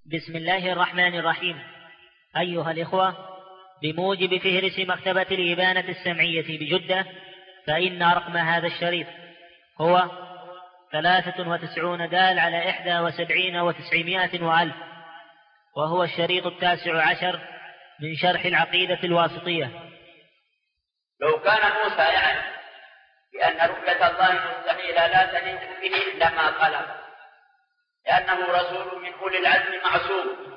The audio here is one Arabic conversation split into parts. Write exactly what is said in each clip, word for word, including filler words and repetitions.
بسم الله الرحمن الرحيم. أيها الإخوة، بموجب فهرس مكتبة الإبانة السمعية بجدة، فإن رقم هذا الشريط هو ثلاثة وتسعون دال على إحدى وسبعين وتسعمائة وألف، وهو الشريط التاسع عشر من شرح العقيدة الواسطية. لو كان موسى يعلم بأن رؤية الله مستحيلة لا تليق به لما طلب، لأنه رسول من أولي العزم معصوم.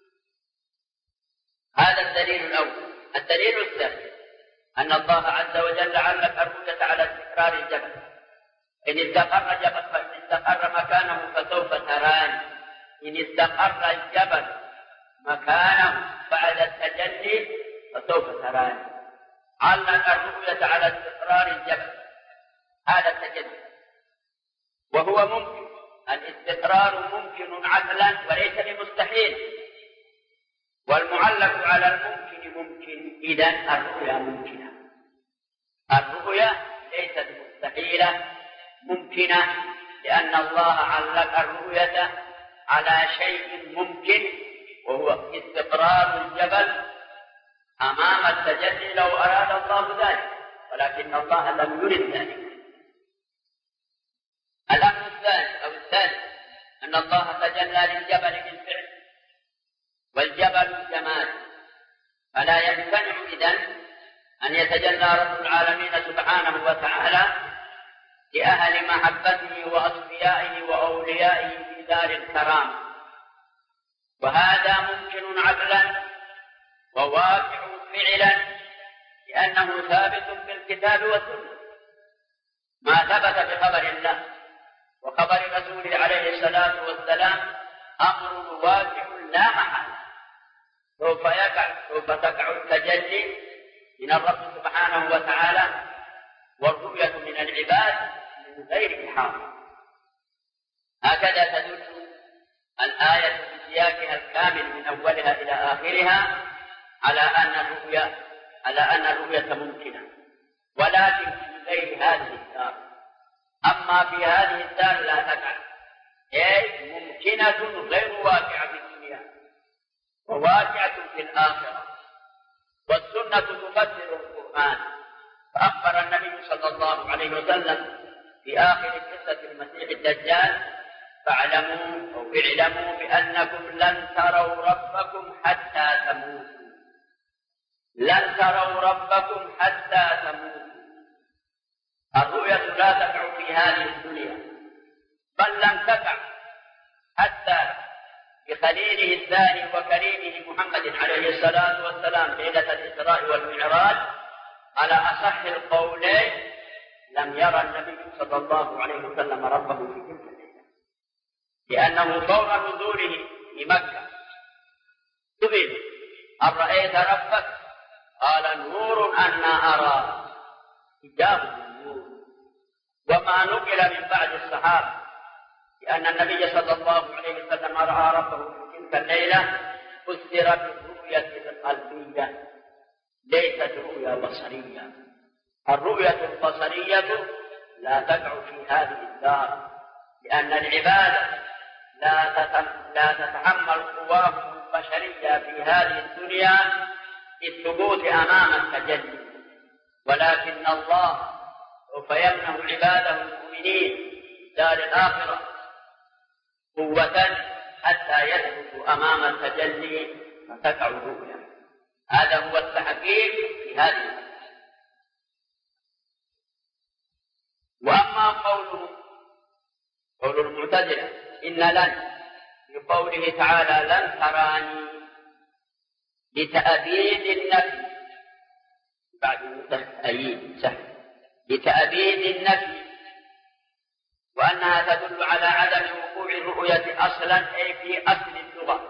هذا الدليل الأول. الدليل الثاني أن الله عز وجل علق الرؤية على استقرار الجبل. إن استقر جبل فإن استقر مكانه فسوف تراني. إن استقر الجبل مكانه بعد التجلي فسوف تراني. علق الرؤية على استقرار الجبل، هذا التجلي، وهو ممكن. الاستقرار ممكن عقلا وليس بمستحيل، والمعلق على الممكن ممكن. إذن الرؤيا ممكنة، الرؤيا ليست مستحيلة، ممكنة، لأن الله علق الرؤية على شيء ممكن، وهو استقرار الجبل أمام التجلي لو أراد الله ذلك، ولكن الله لم يرد ذلك. الأمر الثاني أو الثالث أن الله تجلى للجبل بالفعل، والجبل جمال، فلا يمتنع إذن أن يتجلى رب العالمين سبحانه وتعالى لأهل محبته وأصفيائه وأوليائه في دار الكرام، وهذا ممكن عقلا وواقع فعلا، لأنه ثابت بالكتاب والسنة. ما ثبت بخبر الله وخبر رسوله عليه الصلاة والسلام أمر واقع لا محالة، سوف يقع سوف تقع التجلي من الرب سبحانه وتعالى، والرؤية من العباد من غير إحاطة. هكذا تدل الآية بسياقها الكامل من أولها إلى آخرها على أن الرؤية على أن الرؤية ممكنة، ولكن في غير هذه الدار. أما في هذه الدار لا تقع، أي ممكنة غير واقعة في الدنيا وواقعة في الآخرة. والسنة تفسر القرآن، فأخبر النبي صلى الله عليه وسلم في آخر قصة المسيح الدجال: فاعلموا أو اعلموا بأنكم لن تروا ربكم حتى تموتوا. لن تروا ربكم حتى تموتوا. الرؤية لا تقع في هذه الدنيا، بل لم تقع حتى بخليله الثاني وكريمه محمد عليه الصلاة والسلام ليلة الإسراء والمعراج. على أصح القولين لم يرى النبي صلى الله عليه وسلم ربه في تلك الليلة، لأنه فور نزوله في مكة سئل: هل رأيت ربك؟ قال: نور أنا أرى، حجاب النور. وما نقل من بعد الصحابة لأن النبي صلى الله عليه وسلم رأى ربه في تلك الليلة فسر بالرؤية القلبية، ليست رؤيا بصرية. الرؤية البصرية لا تقع في هذه الدار، لأن العبادة لا تتحمل قواهم البشرية في هذه الدنيا بالثبوت أمام التجلي، ولكن الله سوف يمنح عباده المؤمنين دار الآخرة قوة حتى يثبتوا أمام التجلي فتقع الرؤيا. هذا هو التحقيق في هذه الآية. وأما قوله قول المعتزلة إن لن بقوله تعالى لن تراني لتأبيد النفي بعد تأييد سهل لتأبيد النفي، وأنها تدل على عدم وقوع الرؤية أصلا، أي في أصل اللغة،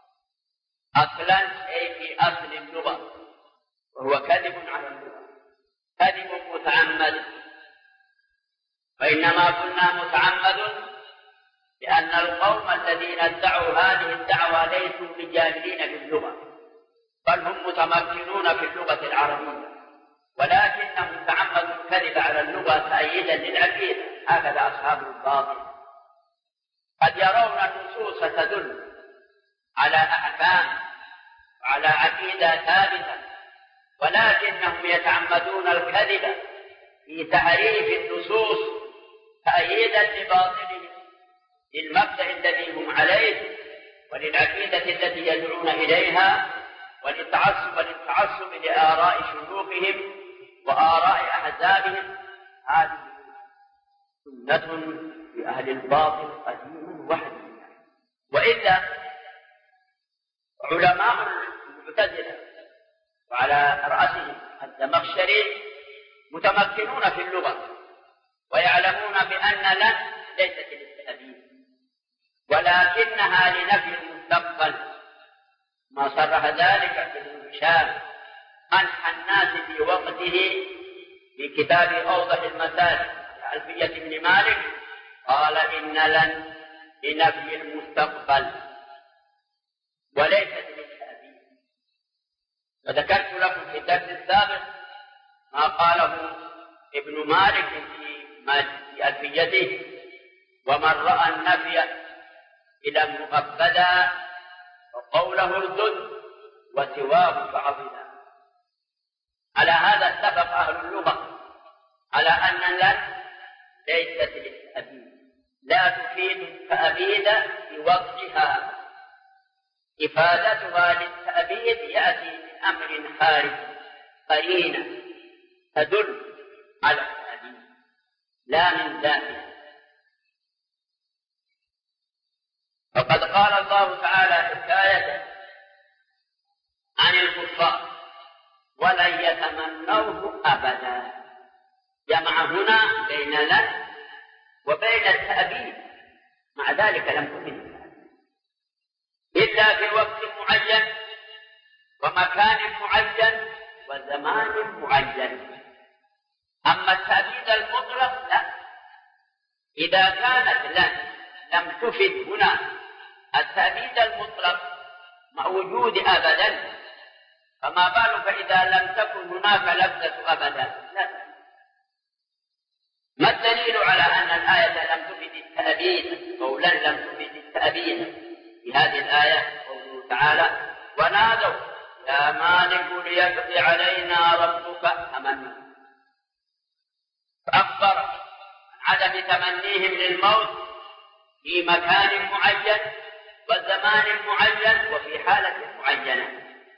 أصلا أي في أصل اللغة، وهو كذب على اللغة، كذب متعمد. وإنما قلنا متعمد لأن القوم الذين ادعوا هذه الدعوة ليسوا بجاهلين باللغة، بل هم متمكنون في اللغة العربية، ولكنهم تعمدوا الكذب على اللغة تأييدا للعقيدة. هكذا أصحاب الباطل قد يرون النصوص تدل على أحكام وعلى عقيدة ثابتة، ولكنهم يتعمدون الكذب في تعريف النصوص تأييدا لباطلهم للمبدأ الذي هم عليه وللعقيدة التي يدعون إليها وللتعصب وللتعصب لآراء شيوخهم وآراء أحزابهم. هذه سنة في أهل الباطل قديما وحديثا. وإلا علماء المعتزلة وعلى رأسهم الزمخشري متمكنون في اللغة ويعلمون بأن لن ليست للتأبيد ولكنها لنفي المستقبل، ما صرح ذلك ابن هشام أنحى الناس في وقته في كتاب أوضح المسالك ألفية ابن مالك، قال إن لن لنفي المستقبل وليست للتأبيد. وذكرت لكم في الدرس السابق ما قاله ابن مالك في ألفيته: ومن رأى النفي إلى المؤبدا وقوله الذل وسواه فعضدا. على هذا اتفق أهل اللغة على أن لن ليست للتأبيد، لا تفيد التأبيد بوضعها، إفادتها للتأبيد يأتي من أمر خارج قرينة تدل على التأبيد لا من ذاتها. وقد قال الله تعالى حكاية عن الكفار: ولن يتمنوه أبدا. جمع هنا بين لن وبين التأبيد، مع ذلك لم تكن إلا في وقت معين ومكان معين وزمان معين. أما التأبيد المطلق لا، إذا كانت لن لم تفد هنا التأبيد المطلق موجود أبدا، فما بالك إذا لم تكن هناك لفظة أبدا؟ لا. ما الدليل على أن الآية لم تفد التأبيد أو لن لم تفد التأبيد؟ في هذه الآية قوله تعالى: ونادوا يا مالك ليقضي علينا ربك أمنا. فأخبر عن عدم تمنيهم للموت في مكان معين وزمان معين وفي حالة معينة.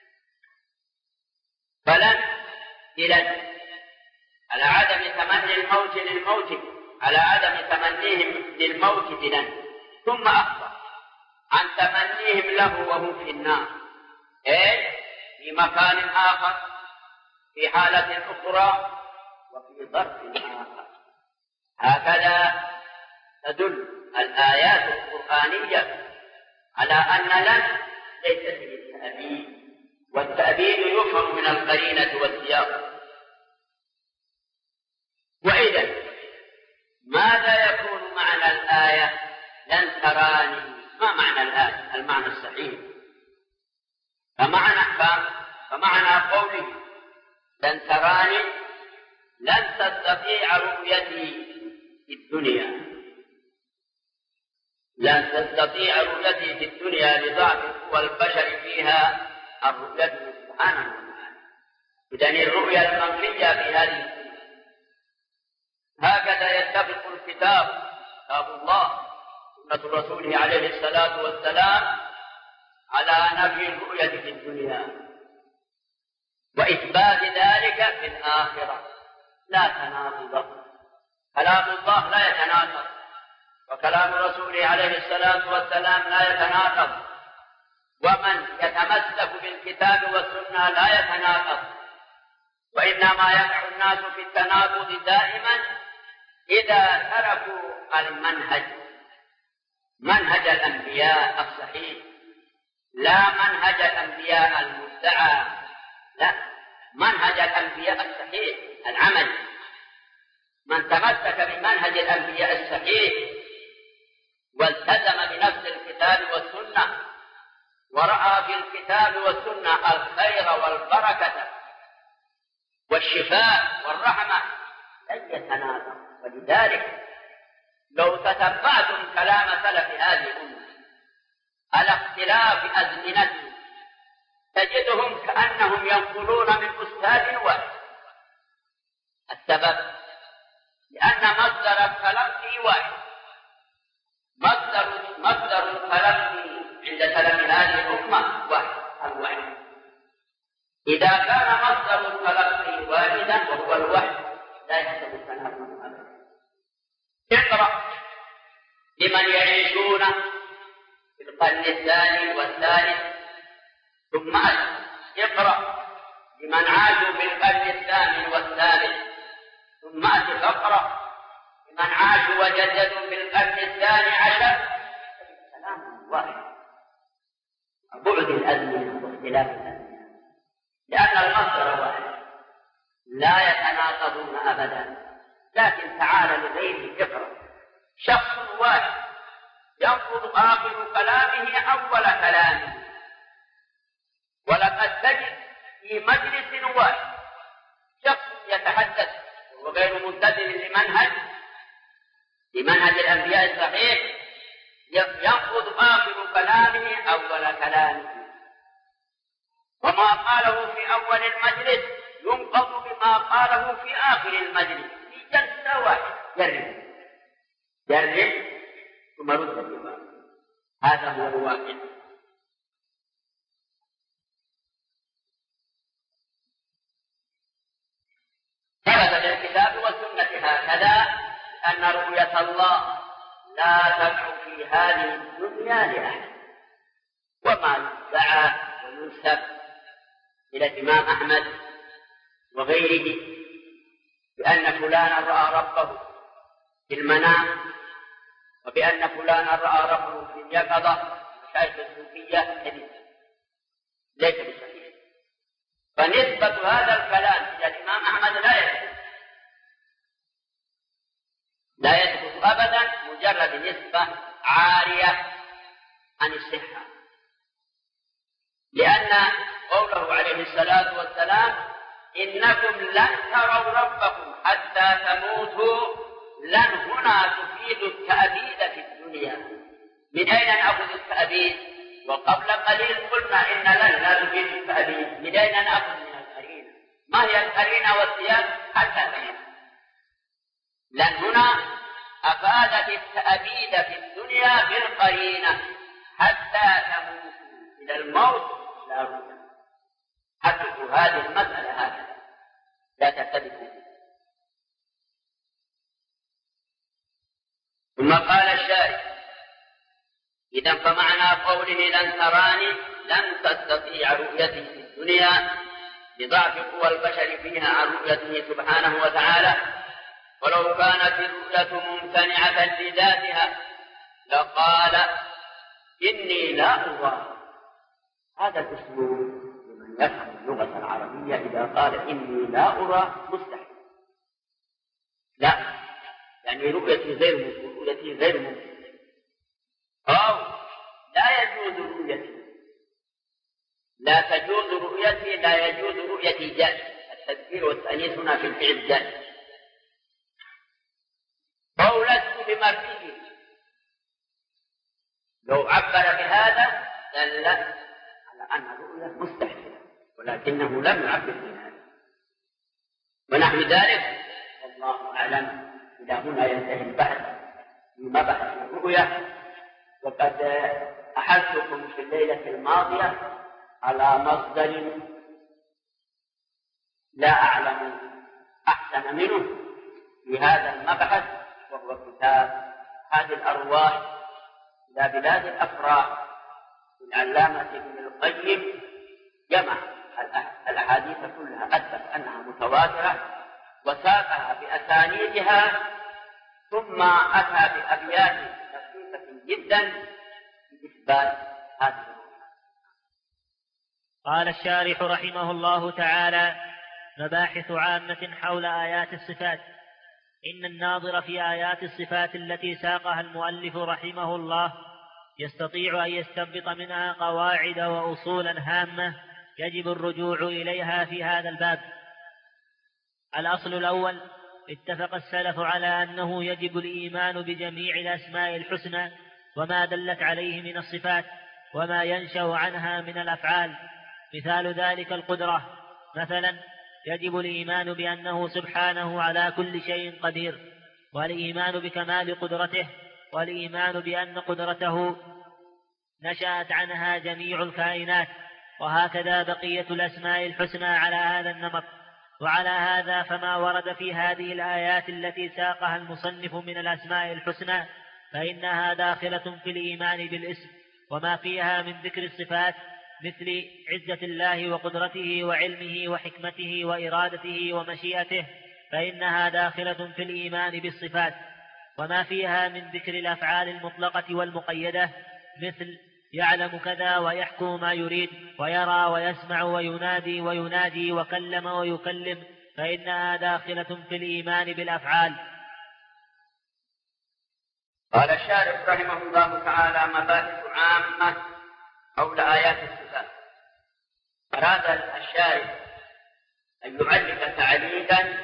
فلن لن على عدم تمني الموت للموت على عدم تمنيهم للموت بلن، ثم أخبر عن تمنيهم له وهم في النار، أي في مكان آخر في حالة أخرى وفي ظرف آخر. هكذا تدل الآيات القرآنية على أن لن ليست للتأبيد، والتأبيد يفهم من القرينة والسياق. وإذا ماذا يكون معنى الآية لن تراني؟ ما معنى الآية المعنى الصحيح؟ فمعنى فمعنى قوله لن تراني لن تستطيع رؤيتي في الدنيا، لن تستطيع رؤيتي في الدنيا لضعف قوى البشر فيها الرؤية سبحانه وتعالى. إذن الرؤيا المنفية في هذه الدنيا. هكذا يتفق الكتاب كتاب الله سنة رسوله عليه الصلاة والسلام على نفي الرؤية في الدنيا وإثبات ذلك في الآخرة. لا تناقض، كلام الله لا يتناقض وكلام رسوله عليه الصلاة والسلام لا يتناقض، ومن يتمسك بالكتاب والسنة لا يتناقض. وإنما يقع الناس في التناقض دائما إذا تركوا المنهج، منهج الأنبياء الصحيح، لا منهج الأنبياء المدعى، لا، منهج الأنبياء الصحيح العمل. من تمسك بمنهج الأنبياء الصحيح والتزم بنفس الكتاب والسنة ورأى في الكتاب والسنة الخير والبركة والشفاء والرحمة لن يتناقض. ولذلك لو تتبعتم كلام سلف هذه الأمة على اختلاف أزمنتهم تجدهم كأنهم ينقلون من أستاذ واحد. السبب لأن مصدر التلقي واحد. مصدر مصدر التلقي عند سلام هذه الأمة واحد الوحي. إذا كان مصدر التلقي واحدا وهو الوحي لا يحسب التناقض أبدا. اقرأ لمن يعيشون في القرن الثاني والثالث ثم أسف. اقرأ لمن عاشوا في القرن الثامن والثالث ثم أسف. اقرأ لمن عاشوا وجددوا في القرن الثاني عشر. كلام واحد. بعد الأزمنة واختلاف الأزمنة لأن المصدر واحد لا يتناقضون أبدا. لكن تعال لغيره. اقرأ شخص واحد ينقض آخر كلامه أول كلامه. ولقد تجد في مجلس واحد شخص يتحدث وغير ملتزم لمنهج لمنهج الأنبياء الصحيح ينقض آخر كلامه أول كلامه، وما قاله في أول المجلس ينقض بما قاله في آخر المجلس في جلسة واحدة. جرب جرب ثم رد الجواب. هذا هو الواقع. ثبت في الكتاب والسنة هكذا أن رؤية الله لا تقع في هذه الدنيا لأحد. وما يدعى وينسب إلى الإمام أحمد وغيره بأن فلانا رأى ربه في المنام وبأن فلانا رأى ربه في اليقظة مشايخ الصوفية كذب ليس بصحيح. فنسبة هذا الكلام إلى الإمام أحمد لا يثبت لا يثبت أبدا، مجرد نسبة عارية عن الصحة. لأن قوله عليه الصلاة والسلام إنكم لن تروا ربكم حتى تموتوا لن هنا تفيد التأبيد في الدنيا. من أين نأخذ التأبيد؟ وقبل قليل قلنا إن لن لا تفيد التأبيد. من أين نأخذ؟ من القرينة. ما هي القرينة والسياق؟ حتى تموت. لن هنا أفادت التأبيد في الدنيا بالقرينة حتى تموت. إلى الموت لا بد. حققوا هذه المسألة هكذا لا تختلفوا. ثم قال الشارع إذا فمعنى قوله لن تراني لن تستطيع رؤيته في الدنيا لضعف قوى البشر فيها عن رؤيته سبحانه وتعالى. ولو كانت الرؤية ممتنعة لذاتها لقال إني لا أرى. هذا الأسلوب لمن يفهم اللغة العربية إذا قال إني لا أرى مستحيل. لا، يعني رؤيتي غير ممكن، رؤيتي غير ممكن، أو لا يجوز رؤيتي، لا تجوز رؤيتي، لا يجوز رؤيتي جائز. التذكير والتأنيث هنا في الفعل جائز. أو لست بمرئي. لو عبر بهذا دل على أن الرؤية مستحيلة، ولكنه لم يعبر بهذا. ونحو ذلك والله أعلم. إلى هنا ينتهي البحث في مبحث الرؤية. وقد أحدثكم في الليلة الماضية على مصدر لا أعلم أحسن منه في هذا المبحث، وهو كتاب هذه الأرواح إلى بلاد الأفراح للعلامة ابن القيم. جمع الأحاديث كلها أثبت أنها متواترة وساقها بأسانيدها، ثم أتى بأبيات دقيقة جدا لإثبات هذه الرؤيا. قال الشارح رحمه الله تعالى: مباحث عامة حول آيات الصفات. إن الناظر في آيات الصفات التي ساقها المؤلف رحمه الله يستطيع أن يستنبط منها قواعد وأصولا هامة يجب الرجوع إليها في هذا الباب. الأصل الأول: اتفق السلف على أنه يجب الإيمان بجميع الأسماء الحسنى وما دلت عليه من الصفات، وما ينشأ عنها من الأفعال. مثال ذلك القدرة، مثلا يجب الإيمان بأنه سبحانه على كل شيء قدير، والإيمان بكمال قدرته، والإيمان بأن قدرته نشأت عنها جميع الكائنات، وهكذا بقية الأسماء الحسنى على هذا النمط. وعلى هذا فما ورد في هذه الآيات التي ساقها المصنف من الأسماء الحسنى فإنها داخلة في الإيمان بالاسم، وما فيها من ذكر الصفات مثل عزة الله وقدرته وعلمه وحكمته وإرادته ومشيئته فإنها داخلة في الإيمان بالصفات، وما فيها من ذكر الأفعال المطلقة والمقيدة مثل يعلم كذا ويحكم ما يريد ويرى ويسمع وينادي وينادي وكلم ويكلم فإنها داخلة في الإيمان بالأفعال. قال الشارح رحمه الله تعالى: مباحث عامة حول آيات الصفات. أراد الشارح أن يعلق تعليقا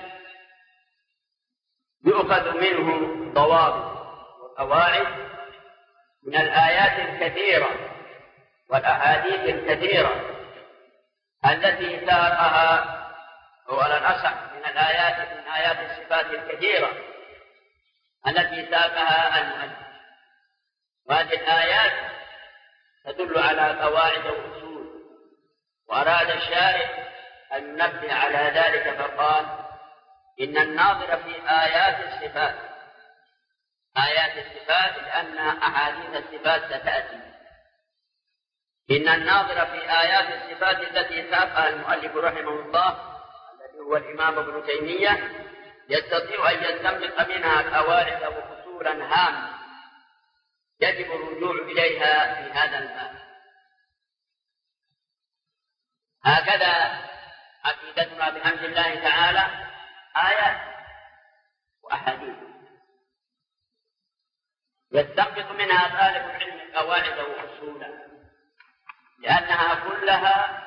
يؤخذ منه ضوابط وقواعد من الآيات الكثيرة والأحاديث الكثيرة التي ساقها، أو على الأصح من الآيات من آيات الصفات الكثيرة التي ساقها المؤلف. وهذه الآيات تدل على قواعد وأصول، وأراد الشارح أن ينبه على ذلك فقال: إن الناظر في آيات الصفات، آيات الصفات لأن أحاديث الصفات ستأتي، إن الناظر في آيات الصفات التي ساقها المؤلف رحمه الله الذي هو الإمام ابن تيمية يستطيع أن يستنبط منها قواعد وأصولا هامة يجب الرجوع إليها في هذا الباب. هكذا عقيدتنا بحمد الله تعالى آيات وأحاديث يستنبط منها طالب العلم قواعد وأصولا، لأنها كلها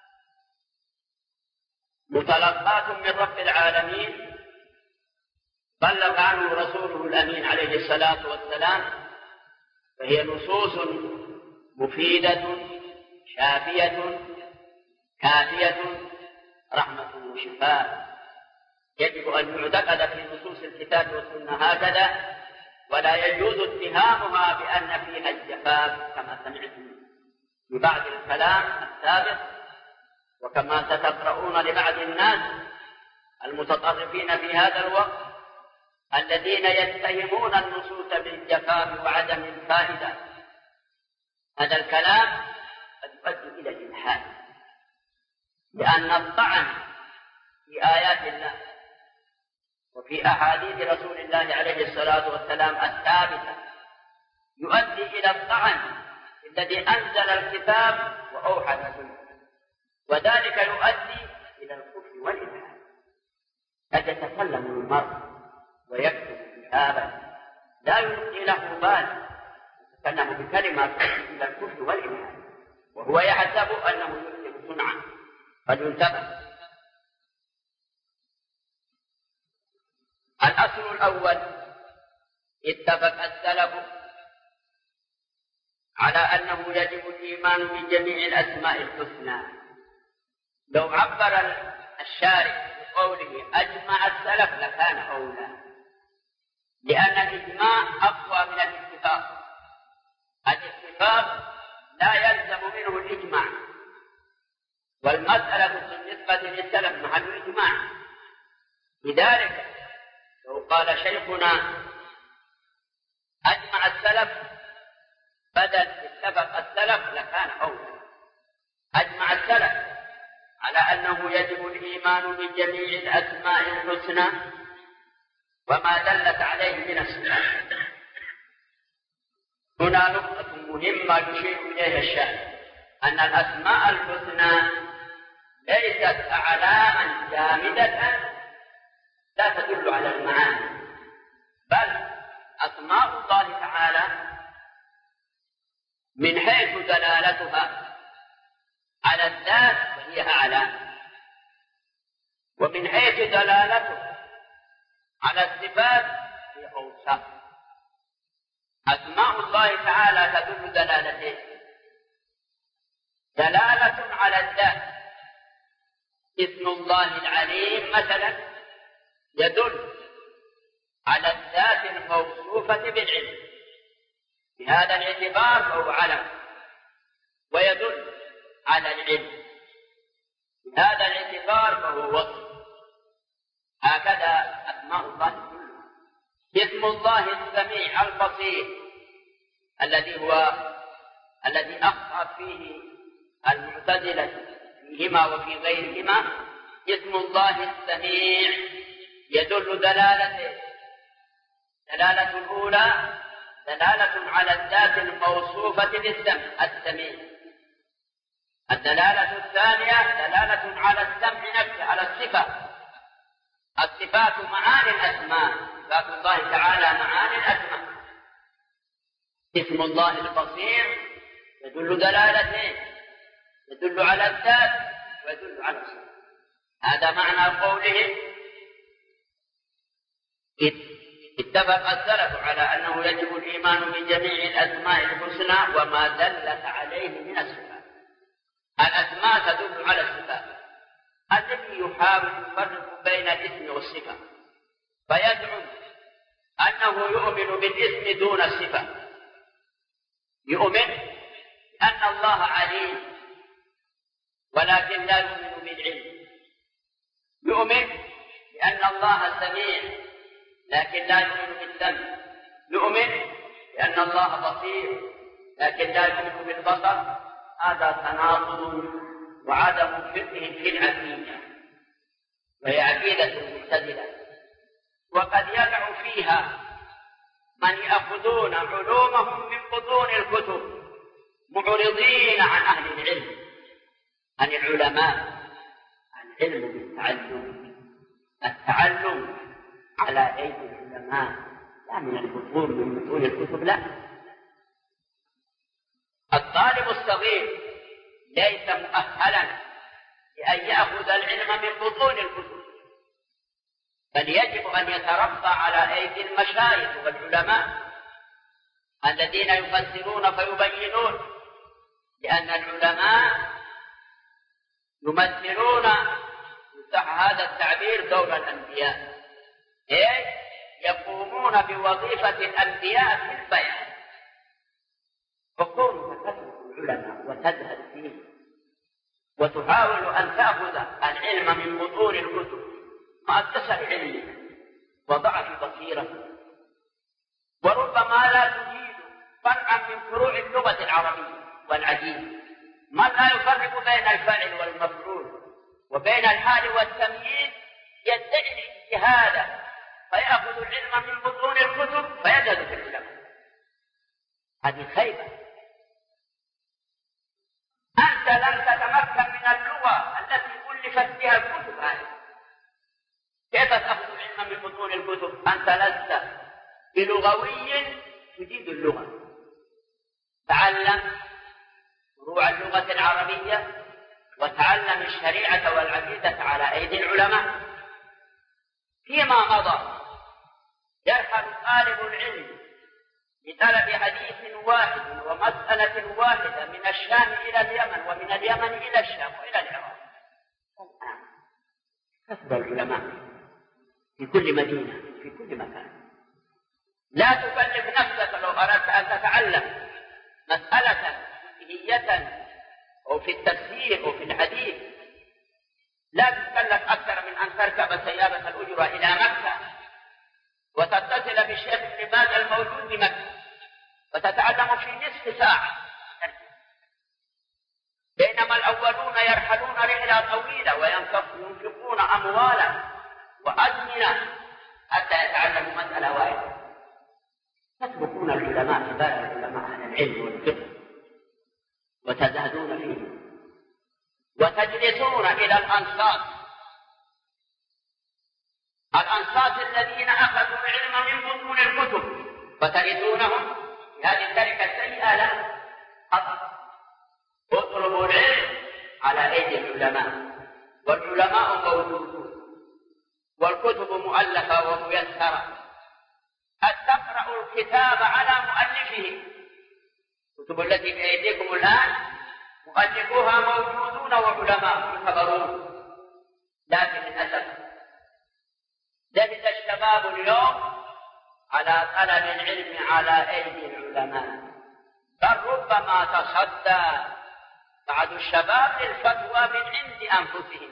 متلقات من رب العالمين بلغ عنه رسوله الأمين عليه الصلاة والسلام، فهي نصوص مفيدة شافية كافية رحمة وشفاء، يجب أن يعتقد في نصوص الكتاب والسنة هكذا، ولا يجوز اتهامها بأن فيها الجفاف كما سمعتم ببعض الكلام السابق، وكما ستقرؤون لبعض الناس المتطرفين في هذا الوقت الذين يتهمون النصوص بالجفاف وعدم الفائدة. هذا الكلام قد يؤدي إلى الإلحاد، لأن الطعن في آيات الله وفي أحاديث رسول الله عليه الصلاة والسلام الثابتة يؤدي إلى الطعن الذي أنزل الكتاب وأوحى الرسول، وذلك يؤدي إلى الكفر والإلحاد. قد يتكلم المرء ويكتب كتابا لا يلقي له بال، يتكلم بكلمة تؤدي إلى الكفر والإلحاد وهو يحسب أنه يكتب صنعا. فلينتبه. الأصل الأول: اتفق السلف على أنه يجب الإيمان بجميع الأسماء الحسنى. لو عبر الشارع بقوله أجمع السلف لكان أولى، لأن الإجماع أقوى من الاتفاق. الاتفاق لا يلزم منه الإجماع، والمسألة بالنسبة للسلف محل الإجماع. لذلك لو قال شيخنا أجمع السلف بدل اتفق السلف لكان أولى. أجمع السلف على أنه يجب الإيمان بجميع الأسماء الحسنى وما دلت عليه من الصفات. هنا نقطة مهمة يشير إليها الشارع، أن الأسماء الحسنى ليست أعلاما جامدة لا تدل على المعاني، بل أسماء الله تعالى من حيث دلالتها على الذات فهي أعلام، ومن حيث دلالتها على الصفات هي أوصاف. أسماء الله تعالى تدل دلالتين: دلالة على الذات. اسم الله العليم مثلا يدل على الذات الموصوفة بالعلم، بهذا الاعتبار فهو علم، ويدل على العلم بهذا الاعتبار فهو وصف. هكذا أسماء الله كلها. اسم الله السميع البصير الذي هو الذي أخطأ فيه المعتزلة فيهما وفي غيرهما، اسم الله السميع يدل دلالته دلالة الأولى دلالة على الذات الموصوفة بالسمع السميع. الدلالة الثانية دلالة على السمع نفسه، على الصفة. الصفات معاني الأسماء، صفات الله تعالى معاني الأسماء. اسم الله البصير يدل دلالته، يدل على الذات ويدل على الصفة. هذا معنى قوله اتفق السلف على أنه يجب الإيمان بجميع الأسماء الحسنى وما دلت عليه من الصفات. الأسماء تدل على الصفات. الذي يحاول يفرق بين الاسم والصفة فيزعم أنه يؤمن بالاسم دون الصفة، يؤمن أن الله عليم ولكن لا يؤمن بالعلم، يؤمن بأن الله سميع لكن لا يؤمن بالسمع، يؤمن بأن الله بصير لكن لا يؤمن بالبصر. هذا تناقض وعدم فقه في العقيدة، وهي عقيدة المعتزلة. وقد يقع فيها من يأخذون علومهم من بطون الكتب معرضين عن أهل العلم، عن العلماء، عن علم بالتعلم. التعلم على أيدي العلماء لا من البطون من بطون الكتب، لا. الطالب الصغير ليس مؤهلا لأن يأخذ العلم من بطون الكتب، بل يجب أن يتربى على أيدي المشايخ والعلماء الذين يفسرون فيبينون، لأن العلماء يمثلون صح هذا التعبير دور الأنبياء، إيه؟ يقومون بوظيفة الأنبياء في البيان. فكونك تترك العلماء وتذهب فيه وتحاول أن تأخذ العلم من بطون الكتب مع كسر علمك وضعف بصيرتك، وربما لا تجيد فرعا من فروع اللغة العربية والعجيب، من لا يفرق بين الفاعل والمفعول وبين الحال والتمييز يدعي الاجتهاد فيأخذ العلم من بطون الكتب فيذهب في العلماء. هذه خيبة. أنت لم تتمكن من اللغة التي ألفت بها الكتب هذه، كيف تأخذ العلم من بطون الكتب؟ أنت لست بلغوي تجيد اللغة. تعلم فروع اللغة العربية وتعلم الشريعة والعقيدة على أيدي العلماء. فيما مضى يرحل طالب العلم بطلب حديث واحد ومسألة واحدة من الشام إلى اليمن ومن اليمن إلى الشام وإلى العراق. كثر العلماء في كل مدينة في كل مكان. لا تكلف نفسك لو أردت أن تتعلم مسألة فقهية أو في التفسير أو في الحديث، لا تكلف أكثر من أن تركب سيارة الأجرة إلى مكة وتتصل بالشيخ ابن باز الموجود بمكة وتتعلم في نصف ساعة، بينما الأولون يرحلون رحلة طويلة وينفقون أموالا وأزمنة حتى يتعلموا مسألة واحدة. تتركون العلماء عباد العلماء عن العلم والفقه وتزهدون فيه وتجلسون إلى الأنصاص الأنصاص الذين أخذوا العلم من بطون الكتب فترثونهم بهذه التركة السيئة. لا، اطلبوا العلم على أيدي العلماء، والعلماء موجودون والكتب مؤلفة وميسرة. قد تقرأوا الكتاب على مؤلفه. الكتب التي بأيديكم الآن مؤلفوها موجودون وعلماء يخبرون، لكن للأسف لبث الشباب اليوم على طلب العلم على أيدي العلماء، بل ربما تصدى بعض الشباب للفتوى من عند أنفسهم.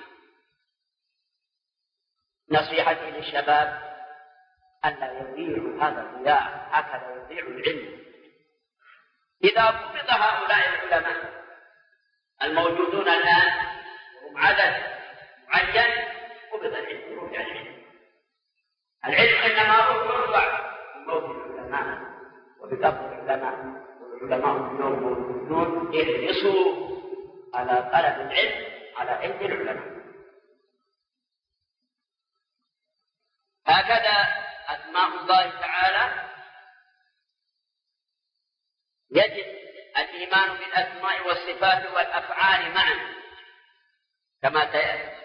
نصيحتي للشباب ألا يضيعوا هذا الضياع، هكذا يضيع العلم. إذا قبض هؤلاء العلماء الموجودون الآن وهم عدد معين، قبض العلم، رفع العلم. العلم إنما يرفع بموت العلماء وبقبض العلماء، والعلماء اليوم موجودون، احرصوا على طلب العلم على أيدي العلماء. هكذا أسماء الله تعالى يجب الإيمان بالأسماء والصفات والأفعال معا كما سيأتي.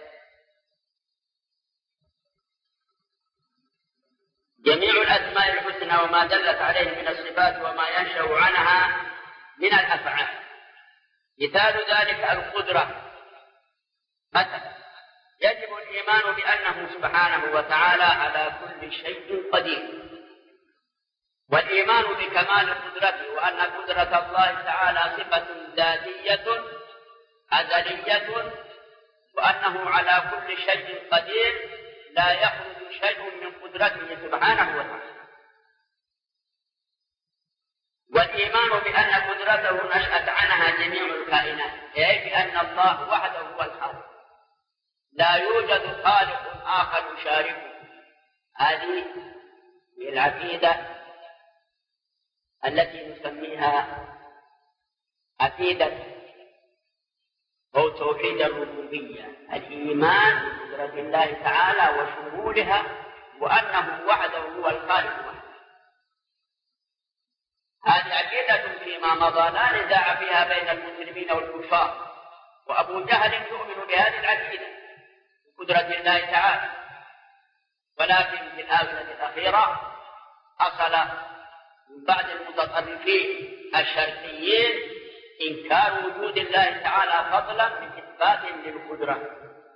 جميع الأسماء الحسنى وما دلت عليه من الصفات وما ينشأ عنها من الأفعال. مثال ذلك القدرة مثلا، يجب الإيمان بأنه سبحانه وتعالى على كل شيء قدير، والإيمان بكمال قدرته، وأن قدرة الله تعالى صفة ذاتية أزلية، وأنه على كل شيء قدير لا يخرج شيء من قدرته سبحانه وتعالى. والإيمان بأن قدرته نشأت عنها جميع الكائنات، أي بأن الله وحده هو الخالق، لا يوجد خالق آخر يشاركه. هذه هي العقيدة التي نسميها عقيدة أو توحيد الربوبية، الإيمان بقدرة الله تعالى وشمولها، وأنه وحده هو الخالق وحده. هذه عقيدة فيما مضى لا نزاع فيها بين المسلمين والكفار، وأبو جهل يؤمن بهذه العقيدة بقدرة الله تعالى، ولكن في الآونة الأخيرة حصل من بعض المتطرفين الشرقيين إنكار وجود الله تعالى فضلا من إثبات للقدرة.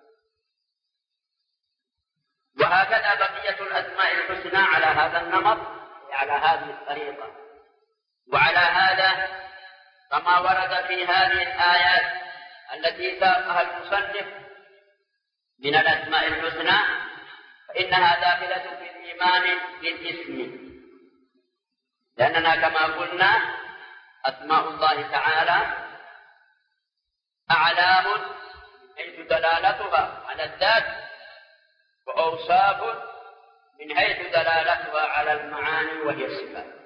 وهكذا بقية الأسماء الحسنى على هذا النمط، على هذه الطريقة. وعلى هذا فما ورد في هذه الآيات التي ساقها المصنف من الأسماء الحسنى فإنها داخلة في الإيمان بالاسم، لأننا كما قلنا أسماء الله تعالى أعلام حيث دلالتها على الذات، وأوصاف من حيث دلالتها على المعاني وهي الصفات.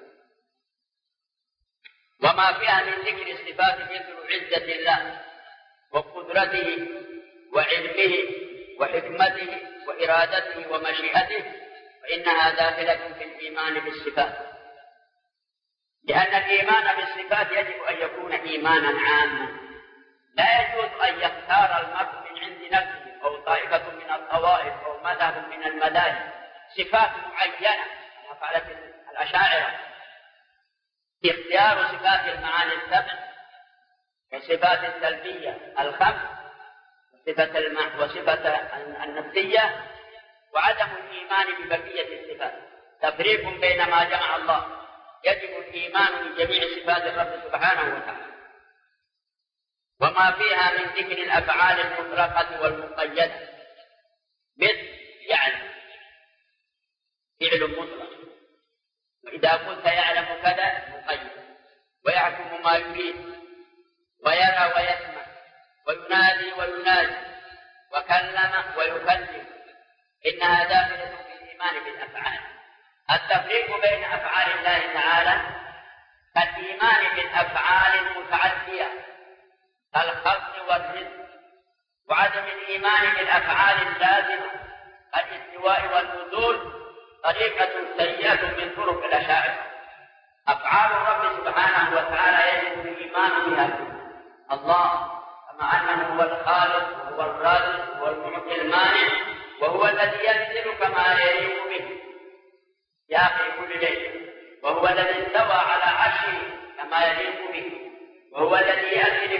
وما فيها من ذكر الصفات مثل عزة الله وقدرته وعلمه وحكمته وإرادته ومشيئته، فإنها داخلة في الإيمان بالصفات، لأن الإيمان بالصفات يجب أن يكون إيمانا عاما، لا يجوز أن يختار المرء من عند نفسه أو طائفة من الطوائف أو مذهب من المذاهب صفات معينة كما فعلت الأشاعرة، اختيار صفات المعاني السبع وصفات السلبية الخمس وصفة المعنى وصفة النفسية، وعدم الإيمان ببقية الصفات. تفريق بين ما جمع الله. يجب الإيمان بجميع صفات الرب سبحانه وتعالى، وما فيها من ذكر الأفعال المطلقة والمقيدة، مثل يعلم، فعل مطلق، وإذا قلت يعلم كذا مقيد، ويحكم ما يريد، ويرى ويسمع، وينادي وينادي، وكلم ويكلم، إنها داخلة في الإيمان بالأفعال. التفريق بين أفعال الله تعالى كالإيمان بالأفعال المتعدية كالخلق والرزق، وعدم الإيمان بالأفعال اللازمة كالاستواء والنزول، طريقة سيئة من طرق الأشاعرة. أفعال الرب سبحانه وتعالى يجب الإيمان بها. الله كما أنه هو الخالق وهو الرازق وهو المعطي المانع، وهو الذي ينزل كما يليق به يا أخي كل ليل، وهو الذي استوى على عرشه كما يليق به، وهو الذي يأتي لفصل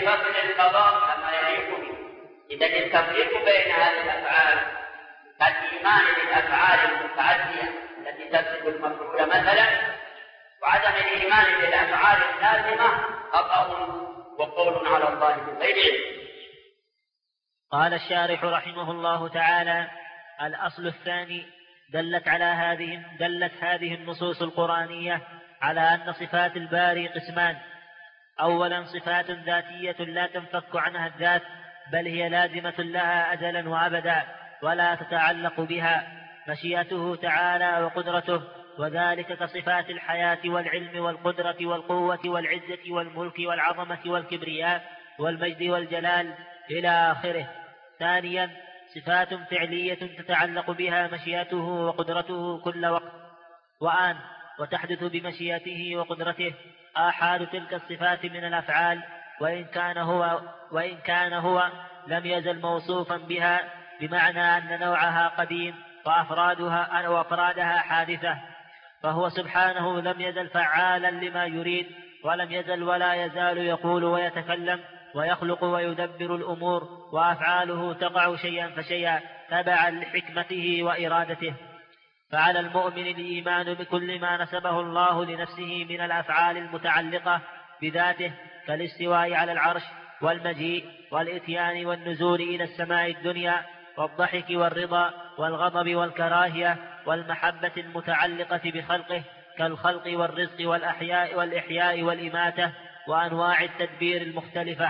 بالقضاء كما يليق به. إذا التفريق بين هذه الأفعال، الإيمان بالأفعال المتعدية التي تفسد المفعول مثلا، وعدم الإيمان بالأفعال اللازمة خطأ وقول على الله بغير علم. قال الشارح رحمه الله تعالى: الأصل الثاني دلت على هذه دلت هذه النصوص القرآنية على أن صفات الباري قسمان: أولا صفات ذاتية لا تنفك عنها الذات، بل هي لازمة لها أزلا وأبدا ولا تتعلق بها، مشيئته تعالى وقدرته، وذلك كصفات الحياة والعلم والقدرة والقوة والعزة والملك والعظمة والكبرياء والمجد والجلال إلى آخره. ثانيا صفات فعلية تتعلق بها مشيئته وقدرته كل وقت وآن، وتحدث بمشيئته وقدرته آحاد تلك الصفات من الأفعال، وإن كان هو, وإن كان هو لم يزل موصوفا بها، بمعنى أن نوعها قديم وأفرادها, وأفرادها حادثة، فهو سبحانه لم يزل فعالا لما يريد، ولم يزل ولا يزال يقول ويتكلم ويخلق ويدبر الأمور، وأفعاله تقع شيئا فشيئا تبعا لحكمته وإرادته. فعلى المؤمن الإيمان بكل ما نسبه الله لنفسه من الأفعال المتعلقة بذاته، كالاستواء على العرش والمجيء والإتيان والنزول إلى السماء الدنيا والضحك والرضا والغضب والكراهية والمحبة المتعلقة بخلقه، كالخلق والرزق والأحياء والإحياء والإماتة وأنواع التدبير المختلفة.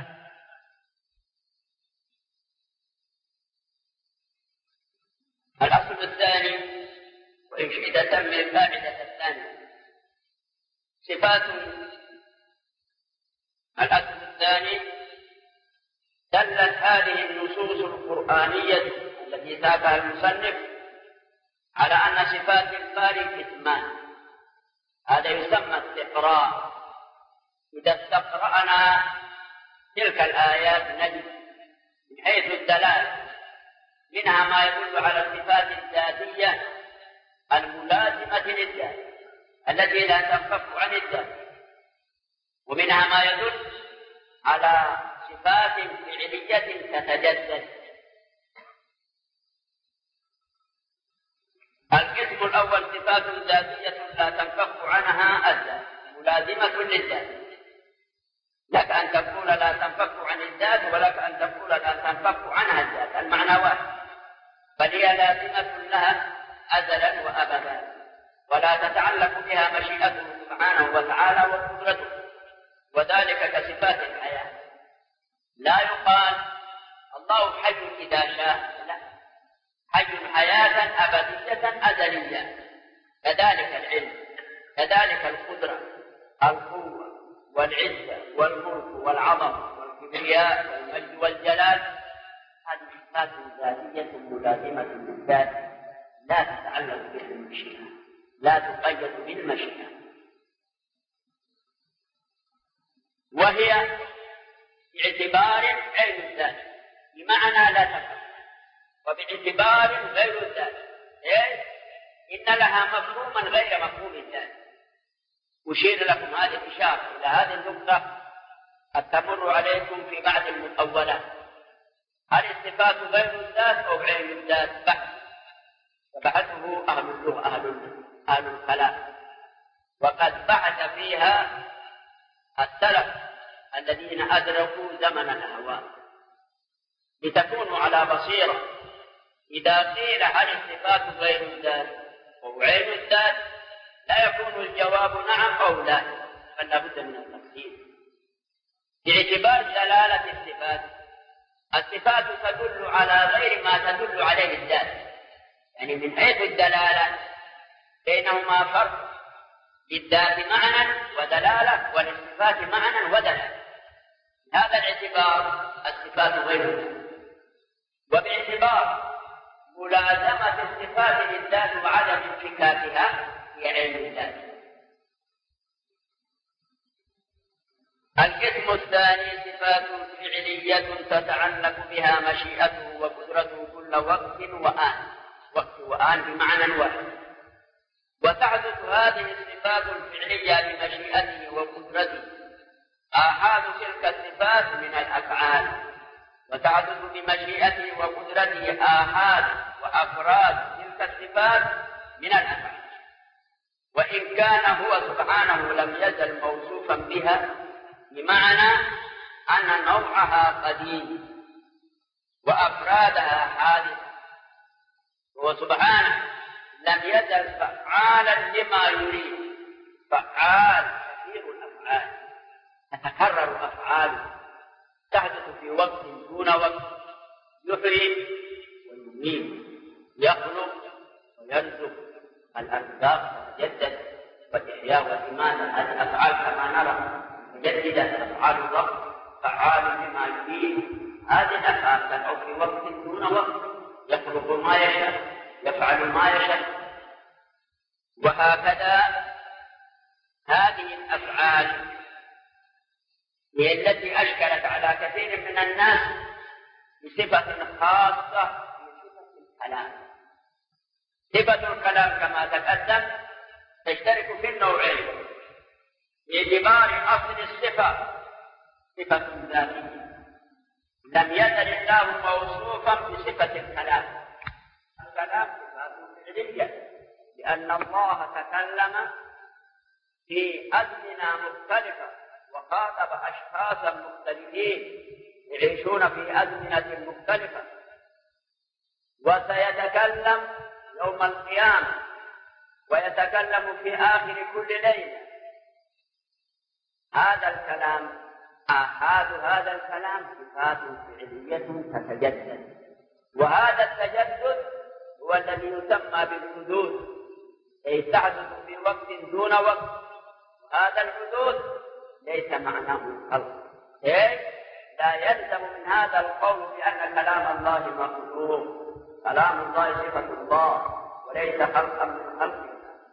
الأصل الثاني، وإن شئت تم الفائدة الثانية، صفات. الأصل الثاني دلت هذه النصوص القرآنية التي ذاكرها المصنف على أن صفات الباري قسمان. هذا يسمى استقراء. إذا استقرأنا تلك الآيات نجد من حيث الدلالة منها ما يدل على الصفات الذاتية الملازمة للذات التي لا تنفك عن الذات، ومنها ما يدل على صفات فعلية تتجدد. القسم الأول صفات ذاتية لا تنفك عنها الذات ملازمة للذات. لك أن تقول لا تنفك عن الذات، ولك أن تقول لا تنفك عنها الذات، المعنى واحد، بل هي لازمة لها أزلا وأبدا، ولا تتعلق بها مشيئته سبحانه وتعالى وقدرته، وذلك كصفات الحياة. لا يقال الله حي إذا شاء، لا، حي حياة أبدية أزلية. كذلك العلم، كذلك القدرة، القوة والعزة والملك والعظمة والكبرياء والمجد والجلال، هذه صفات ذاتية ملازمة للذات لا تتعلق بالمشيئة، لا تقيد بالمشيئة، وهي باعتبار عين الذات بمعنى لا تفهم، وباعتبار غير الذات، إيه؟ إن لها مفهوما غير مفهوم الذات. أشير لكم هذه الإشارة إلى هذه النقطة قد تمر عليكم في بعض المطولات. هل الصفات غير الذات أو عين الذات؟ بحث فبحثه أهل اللغة أهل أهل الكلام، وقد بحث فيها السلف الذين أدركوا زمن الأهواء، لتكونوا على بصيرة. إذا قيل هل الصفات غير الذات أو عين الذات، لا يكون الجواب نعم أو لا، بل لابد من التفصيل باعتبار دلالة الصفات. الصفات تدل على غير ما تدل عليه الذات، يعني من حيث الدلالة بينهما فرق، للذات معنى ودلالة وللصفات معنى ودلالة. هذا الاعتبار الصفات غير الذات، وباعتبار ملازمة الصفات للذات وعدم انفكاكها هي عين الذات. القسم الثاني صفات فعلية تتعلق بها مشيئته وقدرته كل وقت وآن، وقت وآن بمعنى واحد، وتحدث هذه الصفات الفعلية بمشيئته وقدرته آحاد تلك الصفات من الأفعال، وتحدث بمشيئته وقدرته آحاد وأفراد تلك الصفات من الأفعال، وإن كان هو سبحانه لم يزل موصوفا بها، بمعنى أن نوعها قديم وأفرادها حادثة، هو سبحانه لم يزل فعالا لما يريد، فعال كثير الأفعال، تتكرر أفعاله، تحدث في وقت دون وقت، يحيي ويميت، يخلق ويرزق، الأرزاق تتجدد، والإحياء والإماتة هذه أفعال كما نرى متجددة، أفعال الله فعال لما يريد، هذه الأفعال تدعو في وقت دون وقت، يخلق ما يشاء، يفعل ما يشاء. وهكذا هذه الأفعال هي التي أشكلت على كثير من الناس بصفة خاصة بصفة الكلام. صفة الكلام كما تقدم تشترك في النوعين باعتبار أصل الصفة صفة ذاتية، لم يزل الله موصوفا بصفة الكلام. الكلام صفة فعلية، لأن الله تكلم في أزمنة مختلفة وخاطب أشخاصا مختلفين يعيشون في أزمنة مختلفة، وسيتكلم يوم القيامة ويتكلم في آخر كل ليلة. هذا الكلام آحاد هذا الكلام صفات فعلية تتجدد، وهذا التجدد هو الذي يسمى بالحدوث، أي تحدث في وقت دون وقت. هذا الحدوث ليس معناه الخلق، إيه؟ لا يلزم من هذا القول بأن كلام الله مخلوق، كلام الله صفة الله وليس خلقا من خلقه.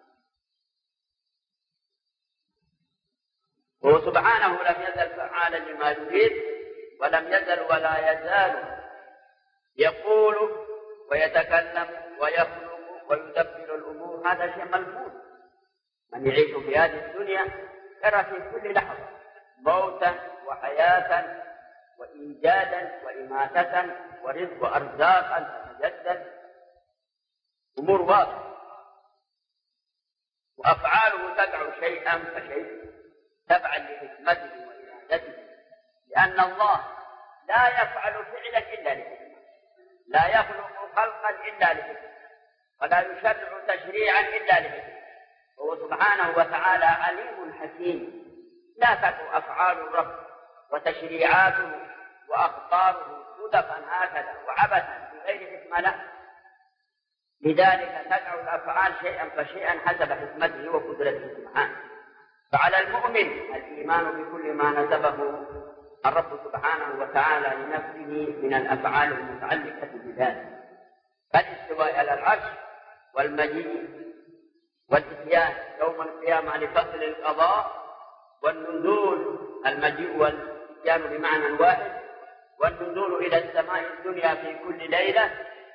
هو سبحانه لم يزل فعالا لما يريد، ولم يزل ولا يزال يقول ويتكلم ويخلق ويدبر الأمور. هذا شيء ملموس، من يعيش في هذه الدنيا يرى في كل لحظة موتا وحياة وإيجادا وإماتة ورزق وأرزاقا تتجدد، أمور واضحة. وأفعاله تدعو شيئا فشيء تبعا لحكمته وإرادته، لأن الله لا يفعل فعلا إلا لحكمة، لا يخلق خلقا إلا لحكمة، ولا يشرع تشريعا إلا لحكمة. وهو سبحانه وتعالى عليم حكيم، لا تكن أفعال الرب وتشريعاته وأخباره صدفا هكذا وعبثا بغير حكمة له، لذلك تدعو الأفعال شيئا فشيئا حسب حكمته وقدرته سبحانه. فعلى المؤمن الإيمان بكل ما نسبه الرب سبحانه وتعالى لنفسه من الأفعال المتعلقة بذلك، فالاستواء على العرش والمجيء والإتيان يوم القيامة لفصل القضاء، والنزول المجيء والإتيان بمعنى واحد، والنزول إلى السماء الدنيا في كل ليلة،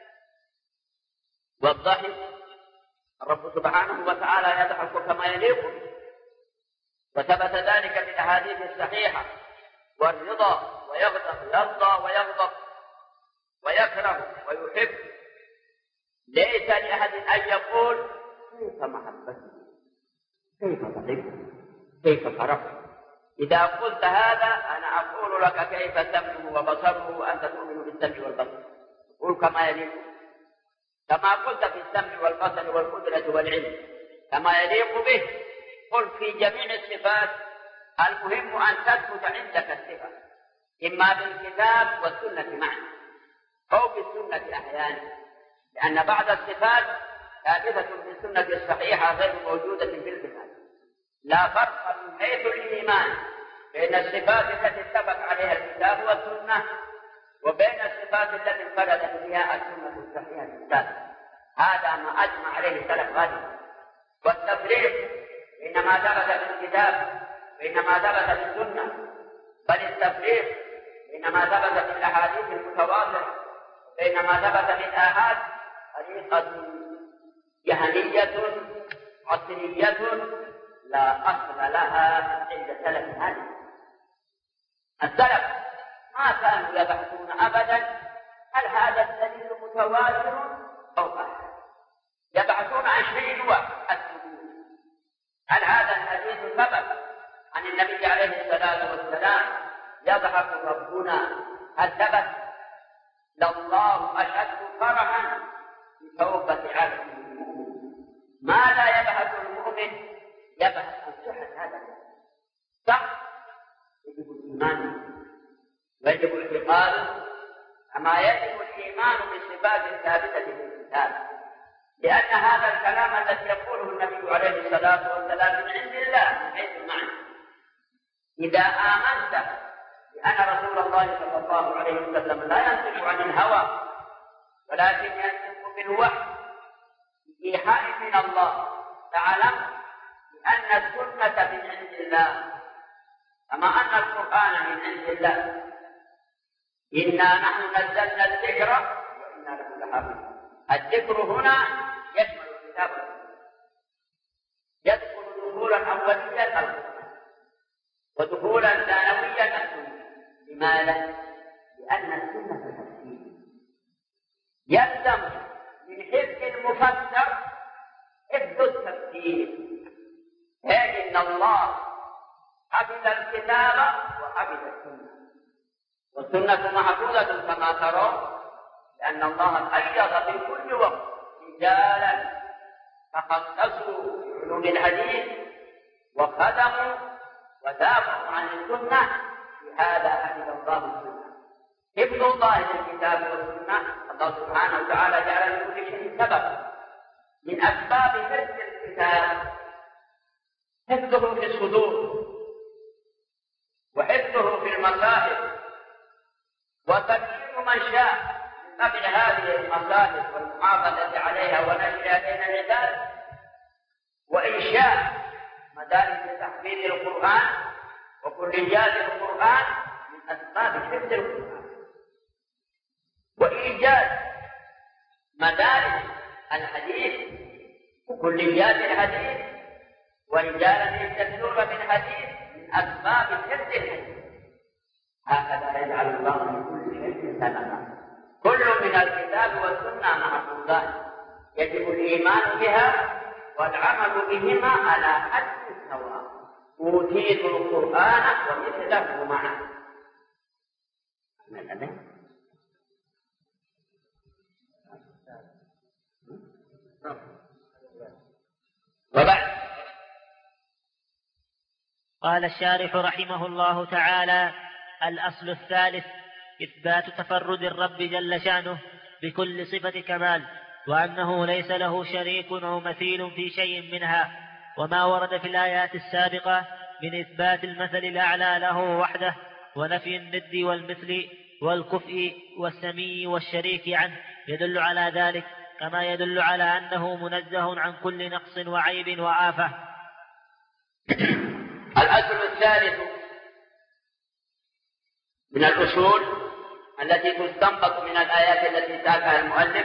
والضحك الرب سبحانه وتعالى يضحك كما يليق، وثبت ذلك في الأحاديث الصحيحة، والرضا ويغضب، يرضى ويغضب ويكره ويحب. ليس لأحد أن يقول كيف محبته، كيف ضحكت، كيف فرحت. إذا قلت هذا أنا أقول لك كيف سمعه وبصره وأنت تؤمن بالسمع والبصر، قل كما يليق، كما قلت في السمع والبصر والقدرة والعلم كما يليق به. قل في جميع الصفات، المهم أن تثبت عندك الصفة إما بالكتاب والسنة معا أو بالسنة أحيانا، لأن بعض الصفات ثابتة في السنة الصحيحة غير موجودة في الكتاب. لا فرق من حيث الإيمان بين الصفات التي اتفق عليها الكتاب والسنة وبين الصفات التي انفردت بها السنة الصحيحة الثابتة. هذا ما أجمع عليه السلف غالبا. والتفريق إنما ثبت في الكتاب وإنما ثبت في السنة، بل التفريق إنما ثبت في الأحاديث المتواترة وإنما ثبت في الآحاد طريقة جهلية عصرية لا أصل لها عند سلف هذه. السلف ما كانوا يبحثون أبدا هل هذا الدليل متواتر أو لا، يبحثون عن شيء واحد، الثبوت. هل هذا الحديث ثبت عن النبي عليه الصلاة والسلام يضحك ربنا؟ هل ثبت؟ لله أشد فرحا بتوبة عبده المؤمن. ما لا يبحث المؤمن يبحث عن صحة هذا صح. يجب الإيمان ويجب اعتقاده كما يجب الإيمان بالصفات الثابتة في الكتاب، لأن هذا الكلام الذي يقوله النبي عليه الصلاة والسلام من عند الله من حيث المعنى. إذا آمنت بأن رسول الله صلى الله عليه وسلم لا ينطق عن الهوى ولكن ينطق بالوحي بإيحاء من الله، تعلم بأن السنة من عند الله كما أن القرآن من عند الله. إنا نحن نزلنا الذكر وإنا له لحافظون. الذكر هنا يشمل الكتاب والسنة، يدخل دخولا أوليا القرآن ودخولا ثانويا السنة. لماذا؟ لأن السنة تفسير، يلزم من حفظ المفسر حفظ التفسير. إن الله حفظ الكتاب وحفظ السنة، والسنة محفوظة كما ترون، لأن الله أشرف في كل وقت رجالا تخصصوا في علوم الحديث وخدموا ودافعوا عن السنة. في هذا حفظ الله السنة. حفظ الله للكتاب والسنة، الله سبحانه وتعالى جعل لكل شيء سببا. من أسباب حفظ الكتاب حفظه في الصدور وحفظه في المصاحف، وتكريم من شاء من طبع هذه المصاحف والمحافظة عليها ونشرها بين العباد، وإنشاء مدارس تحفيظ القرآن وكليات القرآن من أسباب حفظ القرآن، وإيجاد مدارس الحديث وكليات الحديث ورجالا يستدلون بالحديث من أسباب حفظ الحديث. هكذا يجعل الله من كل شيء سببا. كل من الكتاب والسنة محفوظات، يجب الإيمان بها والعمل بهما على حد السواء. أوتيت القرآن ومثله معه. وبعد قال الشارح رحمه الله تعالى: الأصل الثالث إثبات تفرد الرب جل شأنه بكل صفة كمال، وأنه ليس له شريك أو مثيل في شيء منها، وما ورد في الآيات السابقة من إثبات المثل الأعلى له وحده، ونفي الند والمثل والكفء والسمي والشريك عنه يدل على ذلك، كما يدل على أنه منزه عن كل نقص وعيب وآفة. الأصل الثالث من الأصول التي تستنبط من الآيات التي ذكرها المؤلف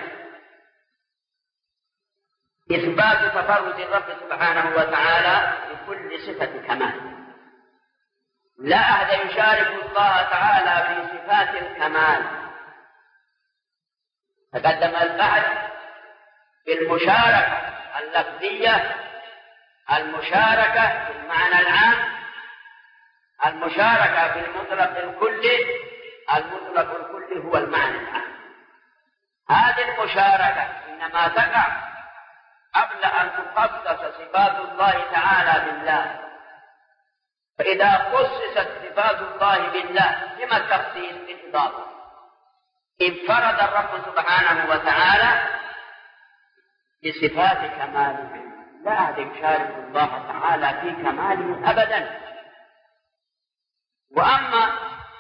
إثبات تفرد الرب سبحانه وتعالى بكل صفة كمال. لا أحد يشارك الله تعالى في صفات الكمال. تقدم البحث بالمشاركة اللفظية، المشاركة في المعنى العام، المشاركة في المطلق الكلي. المطلق الكلي هو المعنى العام. هذه المشاركة إنما تقع قبل أن تخصص صفات الله تعالى بالله. فإذا خصصت صفات الله بالله لما التخصيص بالإضافة؟ انفرد الرب سبحانه وتعالى بصفات كماله، لا أحد يشارك الله تعالى في كماله أبدا. وأما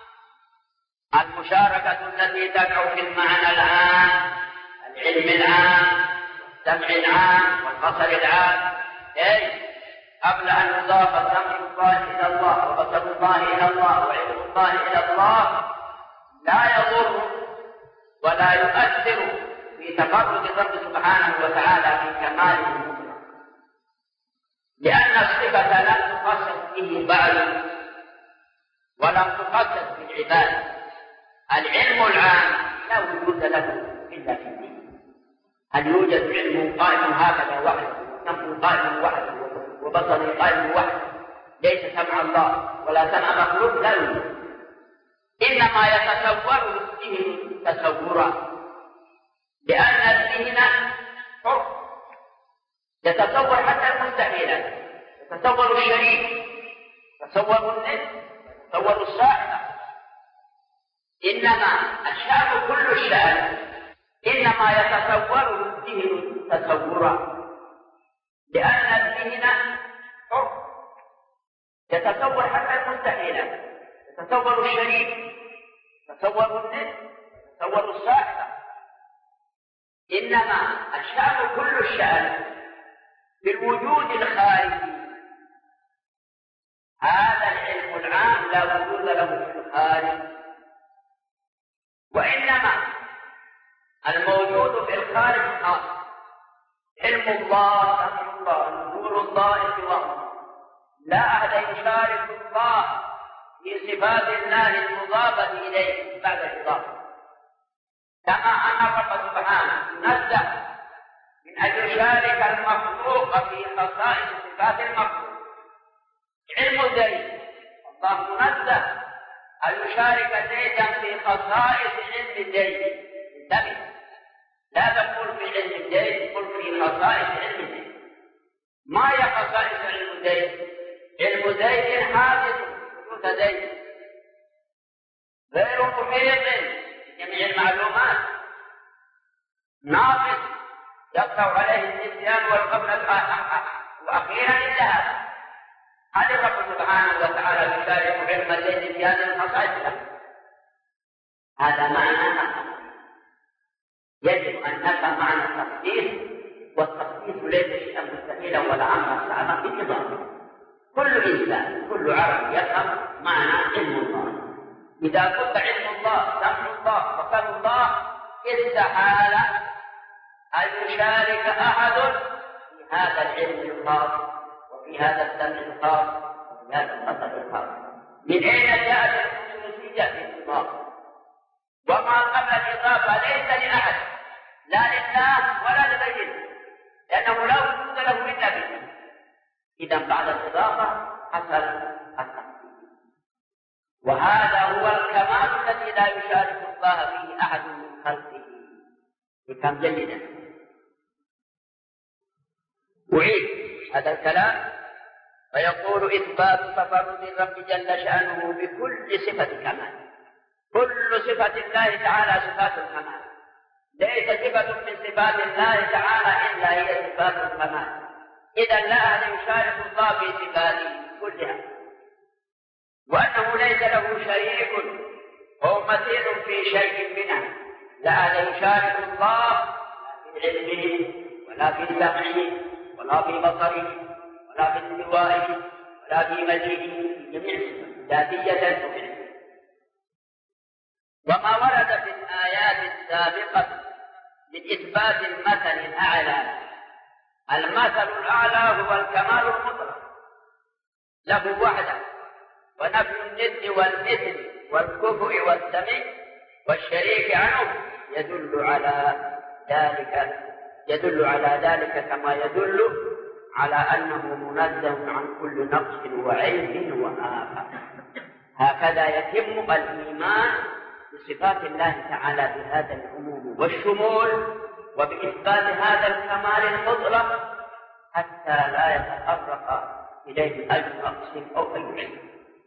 المشاركة التي تقع في المعنى العام، العلم العام، السمع العام، والبصر العام، أي قبل أن يضاف سمع الله إلى الله وبصر الله إلى الله وعلم الله إلى الله، لا يضر ولا يؤثر في تفرد الرب سبحانه وتعالى في كماله المطلق، لأن الصفة لا تخصص به بعد ولم تخصص بالعبادة. العلم العام لا وجود له إلا في الدين. هل يوجد علم قائم هكذا وحده، سمع قائم وحده، وبصر قائم وحده، ليس سمع الله ولا سمع مخلوق؟ لا يوجد. إنما يتصور الذهن تصورا، لأن الذهن حر يتصور حتى المستحيل، يتصور الشريك، يتصور الند، يتصور الصاحب. إنما الشأن كل الشأن إنما يتصور الذهن تصورا، لأن الذهن حر يتصور حتى المستحيل، يتصور الشريك، يتصور الند، يتصور الصاحب. إنما الشأن كل الشأن بالوجود الخارجي. هذا العلم العام لا وجود له في الخارج، وإنما الموجود في الخارج خاص. علم الله، سمع الله، نور الله، استواء. لا أحد يشارك الله في صفات الله المضافة إليه بعد الإضافة، كما أن الرب سبحانه نزه من أن يشارك المخلوق في خصائص صفات المخلوق. علم زيد، الله منزه أن يشارك زيدا في خصائص علم زيد. انتبه، لا تقول في علم زيد، قل في خصائص علم زيد. ما هي خصائص علم زيد؟ علم زيد حادث وجود زيد، غير محيط بجميع المعلومات، ناقص يقطع عليه النسيان والغفلة وأخيرا انتهى. هذا الرب سبحانه وتعالى يشارك علم زيد في هذه الخصائص. هذا معنى يجب أن نفهم معنى التخصيص، والتخصيص ليس شيئا مستحيلا ولا امرا صعبا بالنظام. كل انسان كل عربي يفهم معنى علم الله. اذا قلت علم الله، سمع الله، بصر الله، استحال ان يشارك احد في هذا العلم الخاص وفي هذا السمع الخاص وفي هذا البصر الخاص. من اين جاءت الخصوصيه في الله؟ وما قبل الاضافه ليس لاحد، لا لله ولا لغيره، لأنه لا وجود له إلا به. إذا بعد الإضافة حصل التخصيص، وهذا هو الكمال الذي لا يشارك الله فيه أحد من خلقه. بكم جيدا أعيد هذا الكلام، فيقول إثبات تفرد الرب جل شأنه بكل صفة كمال. كل صفة الله تعالى صفات الكمال، ليس صفة من صفات الله تعالى إلا هي صفات الكمال. إذا لا أحد يشارك الله في صفاته كلها، وأنه ليس له شريك أو مثيل في شيء منها. لا أحد يشارك الله في علمه ولا في سمعه ولا في بصره ولا في استوائه ولا في مجيئه، في جميع ذاتية وفعلية. وما ورد في الآيات السابقة من إثبات المثل الأعلى. المثل الأعلى هو الكمال المطلق له وحده، ونفي الند والمثل والكفء والسمع والشريك عنه يدل على ذلك يدل على ذلك كما يدل على أنه منزه عن كل نقص وعيب وآفة. هكذا يتم الإيمان بصفات الله تعالى بهذا العموم والشمول، وبإثبات هذا الكمال المطلق حتى لا يتطرق إليه أي نقص أو أي عيب.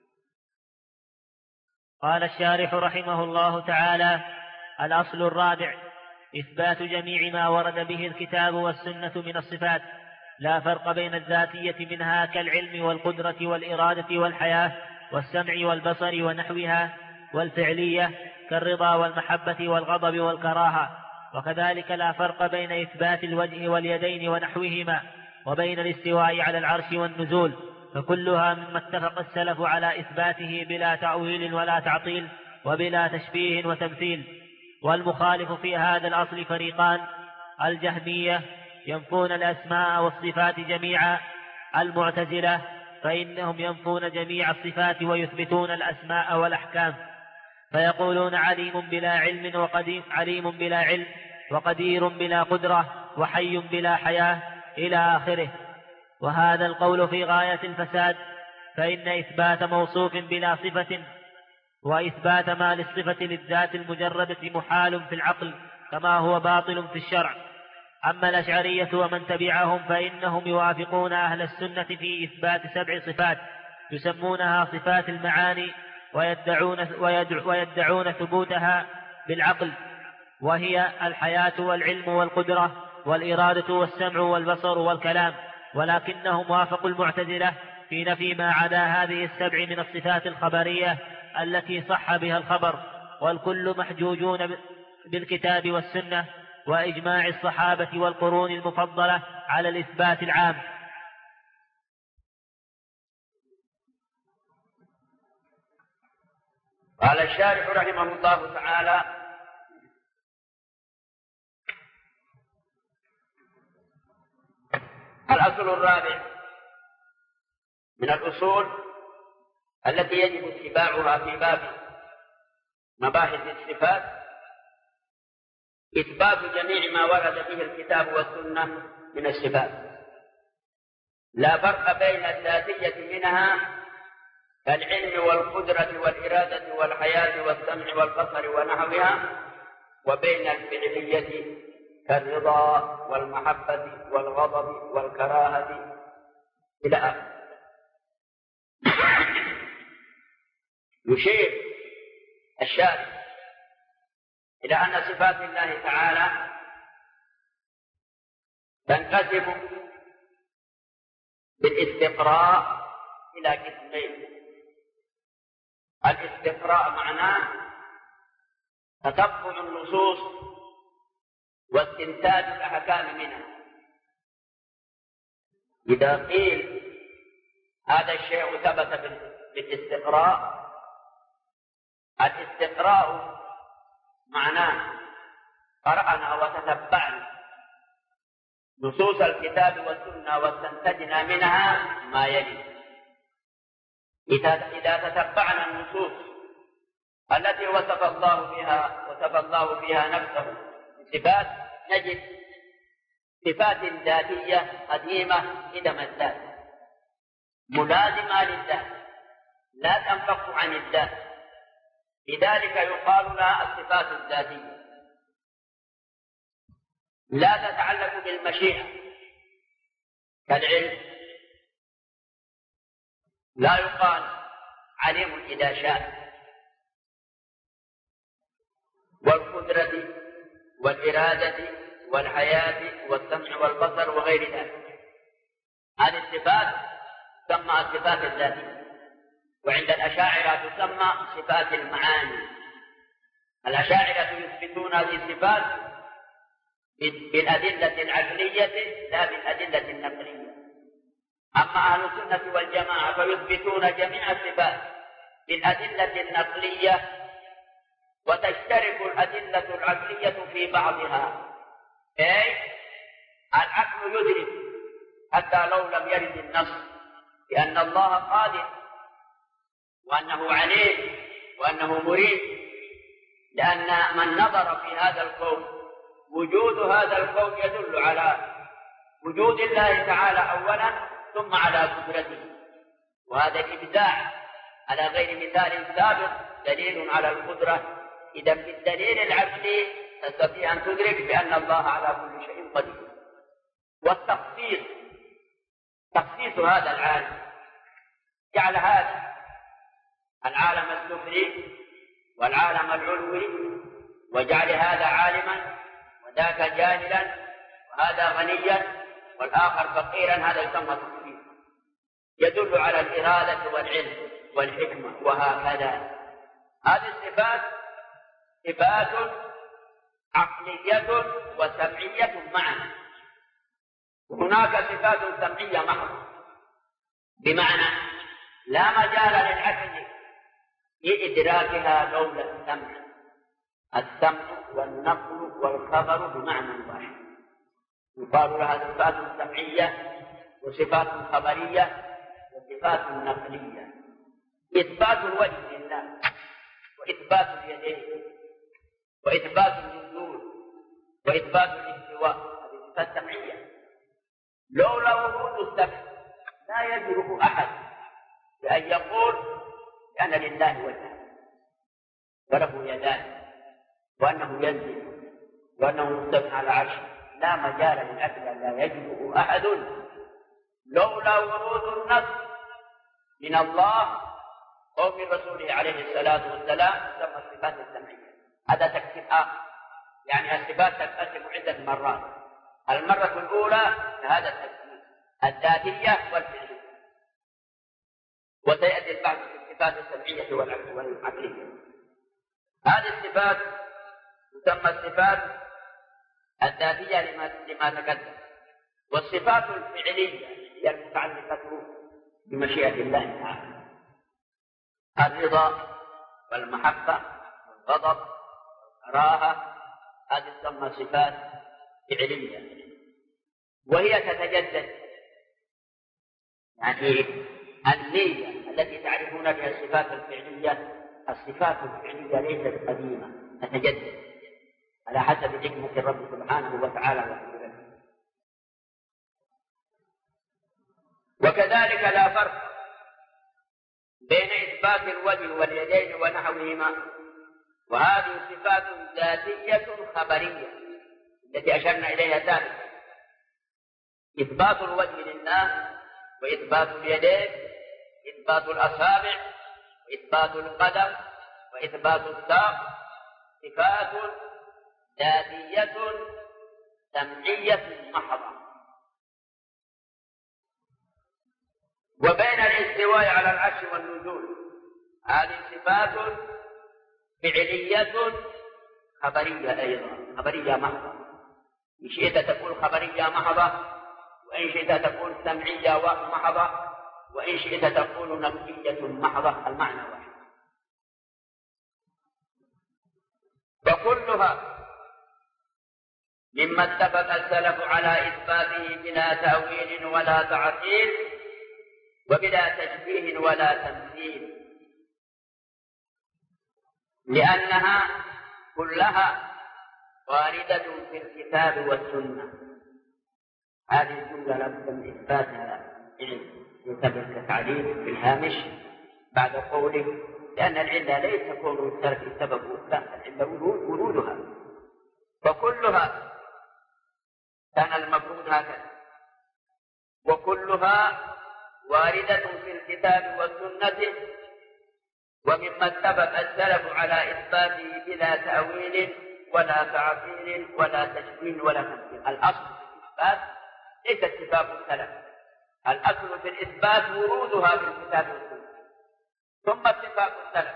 قال الشارح رحمه الله تعالى: الأصل الرابع إثبات جميع ما ورد به الكتاب والسنة من الصفات، لا فرق بين الذاتية منها كالعلم والقدرة والإرادة والحياة والسمع والبصر ونحوها، والفعلية كالرضا والمحبة والغضب والكراهة. وكذلك لا فرق بين إثبات الوجه واليدين ونحوهما وبين الاستواء على العرش والنزول، فكلها مما اتفق السلف على إثباته بلا تأويل ولا تعطيل وبلا تشبيه وتمثيل. والمخالف في هذا الأصل فريقان: الجهمية ينفون الأسماء والصفات جميعا، المعتزلة فإنهم ينفون جميع الصفات ويثبتون الأسماء والأحكام، فيقولون عليم بلا علم وقدير عليم بلا علم وقدير بلا قدرة وحي بلا حياة إلى آخره. وهذا القول في غاية الفساد، فإن إثبات موصوف بلا صفة وإثبات ما للصفة للذات المجردة محال في العقل كما هو باطل في الشرع. أما الأشعرية ومن تبعهم فإنهم يوافقون أهل السنة في إثبات سبع صفات يسمونها صفات المعاني، ويدعون, ويدعون ثبوتها بالعقل، وهي الحياة والعلم والقدرة والإرادة والسمع والبصر والكلام. ولكنهم وافقوا المعتزلة في نفي ما عدا هذه السبع من الصفات الخبرية التي صح بها الخبر، والكل محجوجون بالكتاب والسنة وإجماع الصحابة والقرون المفضلة على الإثبات العام. قال الشارح رحمه الله تعالى: الأصل الرابع من الأصول التي يجب اتباعها في باب مباحث الصفات إثبات جميع ما ورد فيه الكتاب والسنة من الصفات، لا فرق بين الذاتية منها كالعلم والقدرة والإرادة والحياة والسمع والبصر ونحوها، وبين الفعلية كالرضا والمحبة والغضب والكراهة إلى آخره. يشير الشارع إلى أن صفات الله تعالى تنقسم بالاستقراء إلى قسمين. الاستقراء معناه تتبع النصوص واستنتاج الأحكام منها. إذا قيل هذا الشيء ثبت بالاستقراء، الاستقراء معناه قرأنا وتتبعنا نصوص الكتاب والسنة واستنتجنا منها ما يلي. إذا تتبعنا النصوص التي وصف الله بها وصف الله فيها نفسه بصفات، نجد صفات ذاتية قديمة قدم الذات ملازمة للذات لا تنفك عن الذات، لذلك يقال لها الصفات الذاتية. لا تتعلق بالمشيئة كالعلم، لا يقال عليم إذا شاء، والقدرة والإرادة والحياة والسمع والبصر وغير ذلك. هذه الصفات تسمى الصفات الذاتية، وعند الأشاعرة تسمى صفات المعاني. الأشاعرة يثبتون هذه الصفات بالأدلة العقلية لا بالأدلة النقلية. أما أهل السنة والجماعة فيثبتون جميع الصفات بالأدلة النقلية، وتشترك الأدلة العقلية في بعضها، أي العقل يدرك حتى لو لم يرد النص بأن الله قادر وأنه عليم وأنه مريد، لأن من نظر في هذا الكون وجود هذا الكون يدل على وجود الله تعالى أولا ثم على قدرته، وهذا الإبداع على غير مثال سابق دليل على القدرة. إذا بالدليل العقلي تستطيع أن تدرك بأن الله على كل شيء قدير. والتخصيص تخصيص هذا العالم، جعل هذا العالم السفلي والعالم العلوي، وجعل هذا عالما وذاك جاهلا وهذا غنيا والآخر فقيرا، هذا يسمى تخصيص، يدل على الإرادة والعلم والحكمة وهكذا. هذه الصفات صفات عقلية وسمعية معا. هناك صفات سمعية محضة، بمعنى لا مجال للعقل في إدراكها لولا السمع. السمع والنقل والخبر بمعنى واحد، يقال لها صفات سمعية وصفات خبرية صفات نقلية، إثبات الوجه لله، وإثبات اليدين، وإثبات النزول، وإثبات الاستواء، هذه صفات سمعية. لولا ورود السمع لا يجرؤ أحد بأن يقول أن لله وجها وله يدان وأنه ينزل وأنه مستوى على عرشه. لا مجال من أجل لا يجرؤ أحد لولا ورود النص من الله أو من رسوله عليه الصلاة والسلام تسمى الصفات السمعية. هذا تكتيب آخر، يعني الصفات تنقسم عدة مرات. المرة الأولى هذا التكتيب الذاتية والفعلية، وسيأتي البحث في الصفات السمعية والعقلية. هذه الصفات تسمى الصفات الذاتية لما, لما تقدم، والصفات الفعلية هي المتعلقة بمشيئة الله تعالى. الرضا والمحبة والغضب والكراهة هذه تسمى صفات فعلية، وهي تتجدد. يعني النية التي تعرفون بها الصفات الفعلية، الصفات الفعلية ليست قديمة، تتجدد على حسب حكمة الرب سبحانه وتعالى وقدرته. وكذلك لا فرق بين إثبات الوجه واليدين ونحوهما، وهذه صفات ذاتية خبرية التي أشرنا إليها ذلك. إثبات الوجه لله، وإثبات اليدين، إثبات الأصابع، وإثبات القدم، وإثبات الساق، صفات ذاتية سمعية محضة. وبين الاستواء على العرش والنزول هذه صفات فعلية خبرية أيضا، خبرية محضة. إن شئت تكون خبرية محضة، وإن شئت تكون سمعية محضة، وإن شئت تكون نفسية محضة، المعنى واحد. وكلها مما اتفق السلف على إثباته بلا تأويل ولا تعطيل وبلا تشبيه ولا تمثيل، لأنها كلها واردة في الكتاب والسنة. هذه الجملة لابد من إثباتها يثبت كتعليل في الهامش بعد قوله لأن العلة ليس كون السلف سبب، لا، العلة ورودها. فكلها كان المفروض هكذا، وكلها واردة في الكتاب والسنة، ومما اتفق السلف على إثباته بلا تأويل ولا تعطيل ولا تشبيه ولا تمثيل. الأصل في الإثبات ليس اتفاق السلف، الأصل في الإثبات ورودها في الكتاب والسنة ثم اتفاق السلف.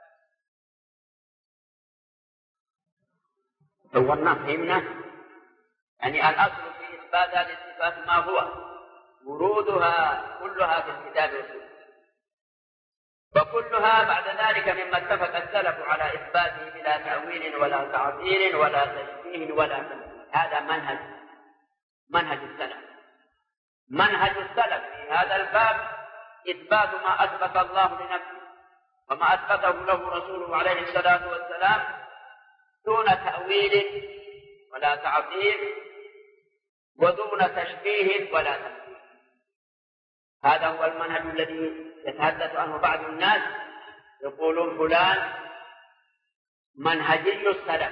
دورنا فهمنا، يعني الأصل في إثبات هذه الصفات ما هو؟ ورودها كلها في الكتاب والسنة، وكلها بعد ذلك مما اتفق السلف على إثباته بلا تأويل ولا تعطيل ولا تشبيه ولا تمثيل. هذا منهج منهج السلف. منهج السلف في هذا الباب إثبات ما أثبت الله لنفسه وما أثبته له رسوله عليه الصلاة والسلام دون تأويل ولا تعطيل ودون تشبيه ولا تمثيل. هذا هو المنهج الذي يتحدث عنه بعض الناس، يقولون فلان منهجي السلف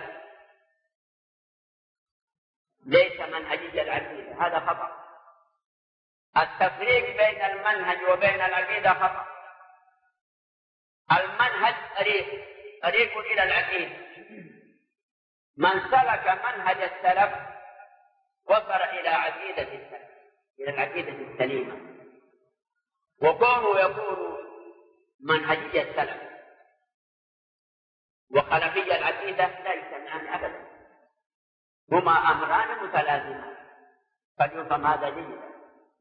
ليس منهجي العقيدة. هذا خطأ. التفريق بين المنهج وبين العقيدة خطأ. المنهج طريق طريق إلى العقيدة. من سلك منهج السلف وصل إلى عقيدة السلف، إلى العقيدة السليمة. وكونه يكون منهجية السلف وخلفية العقيدة لا يجتمعان أبدا، هما أمران متلازمان، فليفهم هذا جيدا.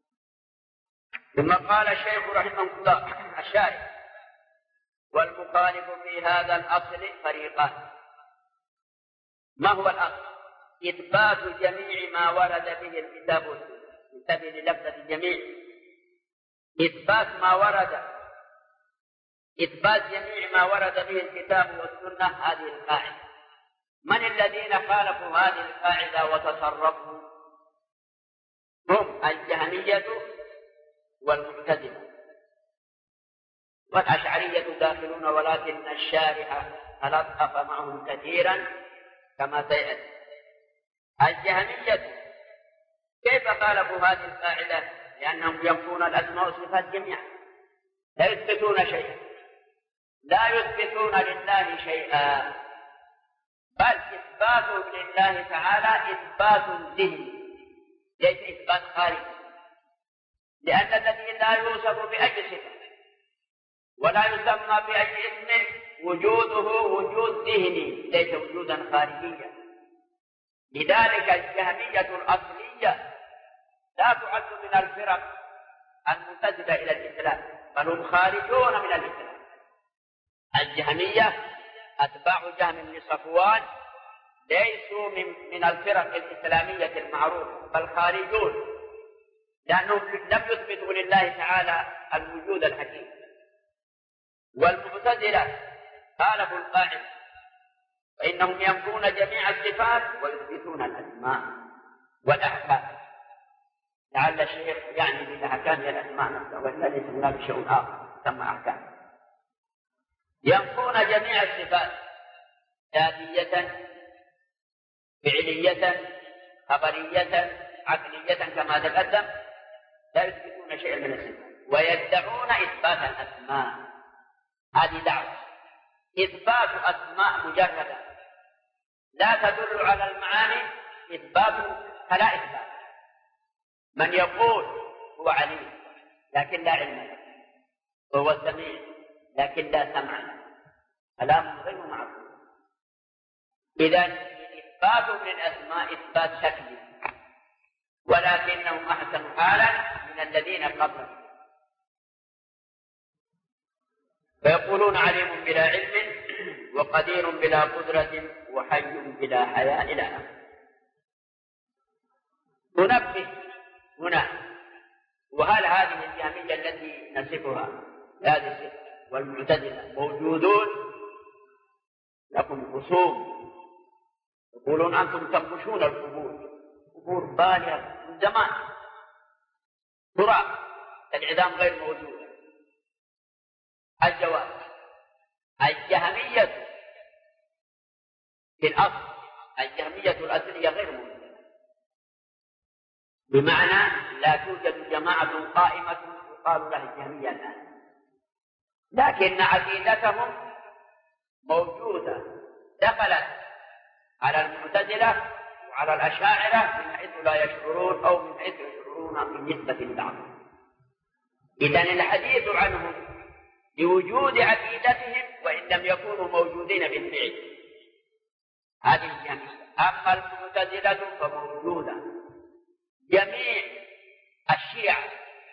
ثم قال الشيخ رحمه الله الشارح: والمخالف في هذا الأصل فريقان. ما هو الأصل؟ إثبات جميع ما ورد به الكتاب والسنة. انتبه للفظة الجميع، إثبات ما ورد إثبات جميع ما ورد به الكتاب والسنة هذه القاعدة. من الذين خالفوا هذه القاعدة وتصرفوا؟ هم الجهمية والمعتزلة، والأشعرية داخلون ولكن الشارع تلطف معهم كثيرا كما سيأتي. الجهمية كيف خالفوا هذه القاعدة؟ لأنهم ينفون الأسماء والصفات جميعا، لا يثبتون شيئا، لا يثبتون لله شيئا، بل إثباتهم لله تعالى إثبات ذهني ليس إثبات خارجي، لأن الذي لا يوصف بأي صفة ولا يسمى بأي اسم وجوده وجود ذهني ليس وجودا خارجيا. لذلك الجهمية الأصلية لا تعد من الفرق المنتسبة إلى الإسلام، بل هم خارجون من الإسلام. الجهمية أتباع جهم بن صفوان ليسوا من, من الفرق الإسلامية المعروفة، بل خارجون، لأنهم لم يثبتوا لله تعالى الوجود الحقيقي. والمعتزلة خالفوا القاعدة، فإنهم ينفون جميع الصفات ويثبتون الأسماء والأحكام. لعل الشيخ يعني بالأحكام هي الأسماء نفسها، وإلا ليس هناك شيء آخر ثم أحكام. ينفون جميع الصفات ذاتية فعلية خبرية عقلية كما تقدم، لا يثبتون شيئا من الصفات، ويدعون إثبات الأسماء. هذه دعوة إثبات أسماء مجردة لا تدل على المعاني، إثبات فلا إثبات. من يقول هو عليم لكن لا علم له، وهو سميع لكن لا سمع له، كلام غير معقول. إذا إثبات للأسماء إثبات شكلي، ولكنهم أحسن حالا من الذين قبلهم، فيقولون عليم بلا علم وقدير بلا قدرة وحي بلا حياء إلى آخره. ننبه هنا، وهل هذه الجهمية التي نصفها هذه الصفة والمعتزلة موجودون؟ لكم خصوم يقولون أنتم تنبشون القبور، قبور بالغة من زمان ترى العظام غير موجودة. الجواب: الجهمية في الأصل الجهمية الأصلية غير موجودة، بمعنى لا توجد جماعة قائمة يقال لها الجهمية الآن، لكن عقيدتهم موجودة، دخلت على المعتزلة وعلى الأشاعرة من حيث لا يشعرون أو من حيث يشعرون بالنسبة لبعضهم. إذن الحديث عنهم بوجود عقيدتهم وإن لم يكونوا موجودين بالفعل، هذه الجميع. أما المعتزلة فموجودة. جميع الشيعة،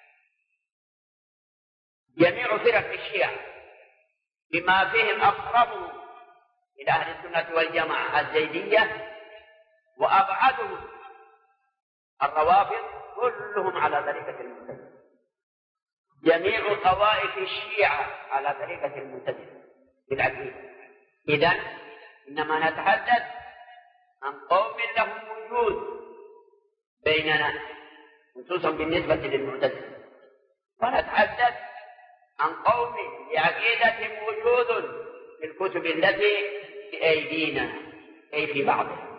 جميع فرق الشيعة بما فيهم أقربهم إلى أهل السنة والجماعة الزيدية وأبعدهم الروافض، كلهم على طريقة المعتزلة. جميع طوائف الشيعة على طريقة المعتزلة بالعقيدة. إذن إنما نتحدث عن قوم لهم وجود بيننا خصوصا بالنسبة للمعتزلة، ونتحدث عن قوم لعقيدتهم وجود في الكتب التي بأيدينا أي في بعضها.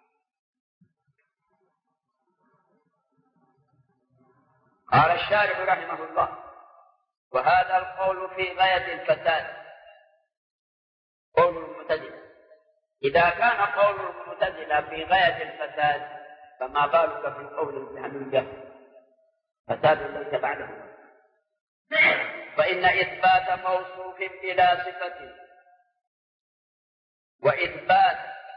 قال الشارح رحمه الله: وهذا القول في غاية الفساد، قول المعتزلة. إذا كان قول المعتزلة في غاية الفساد فما بالك في قول الجهمية؟ فساد ليس بعده. فإن إثبات موصوف بلا صفة وإثبات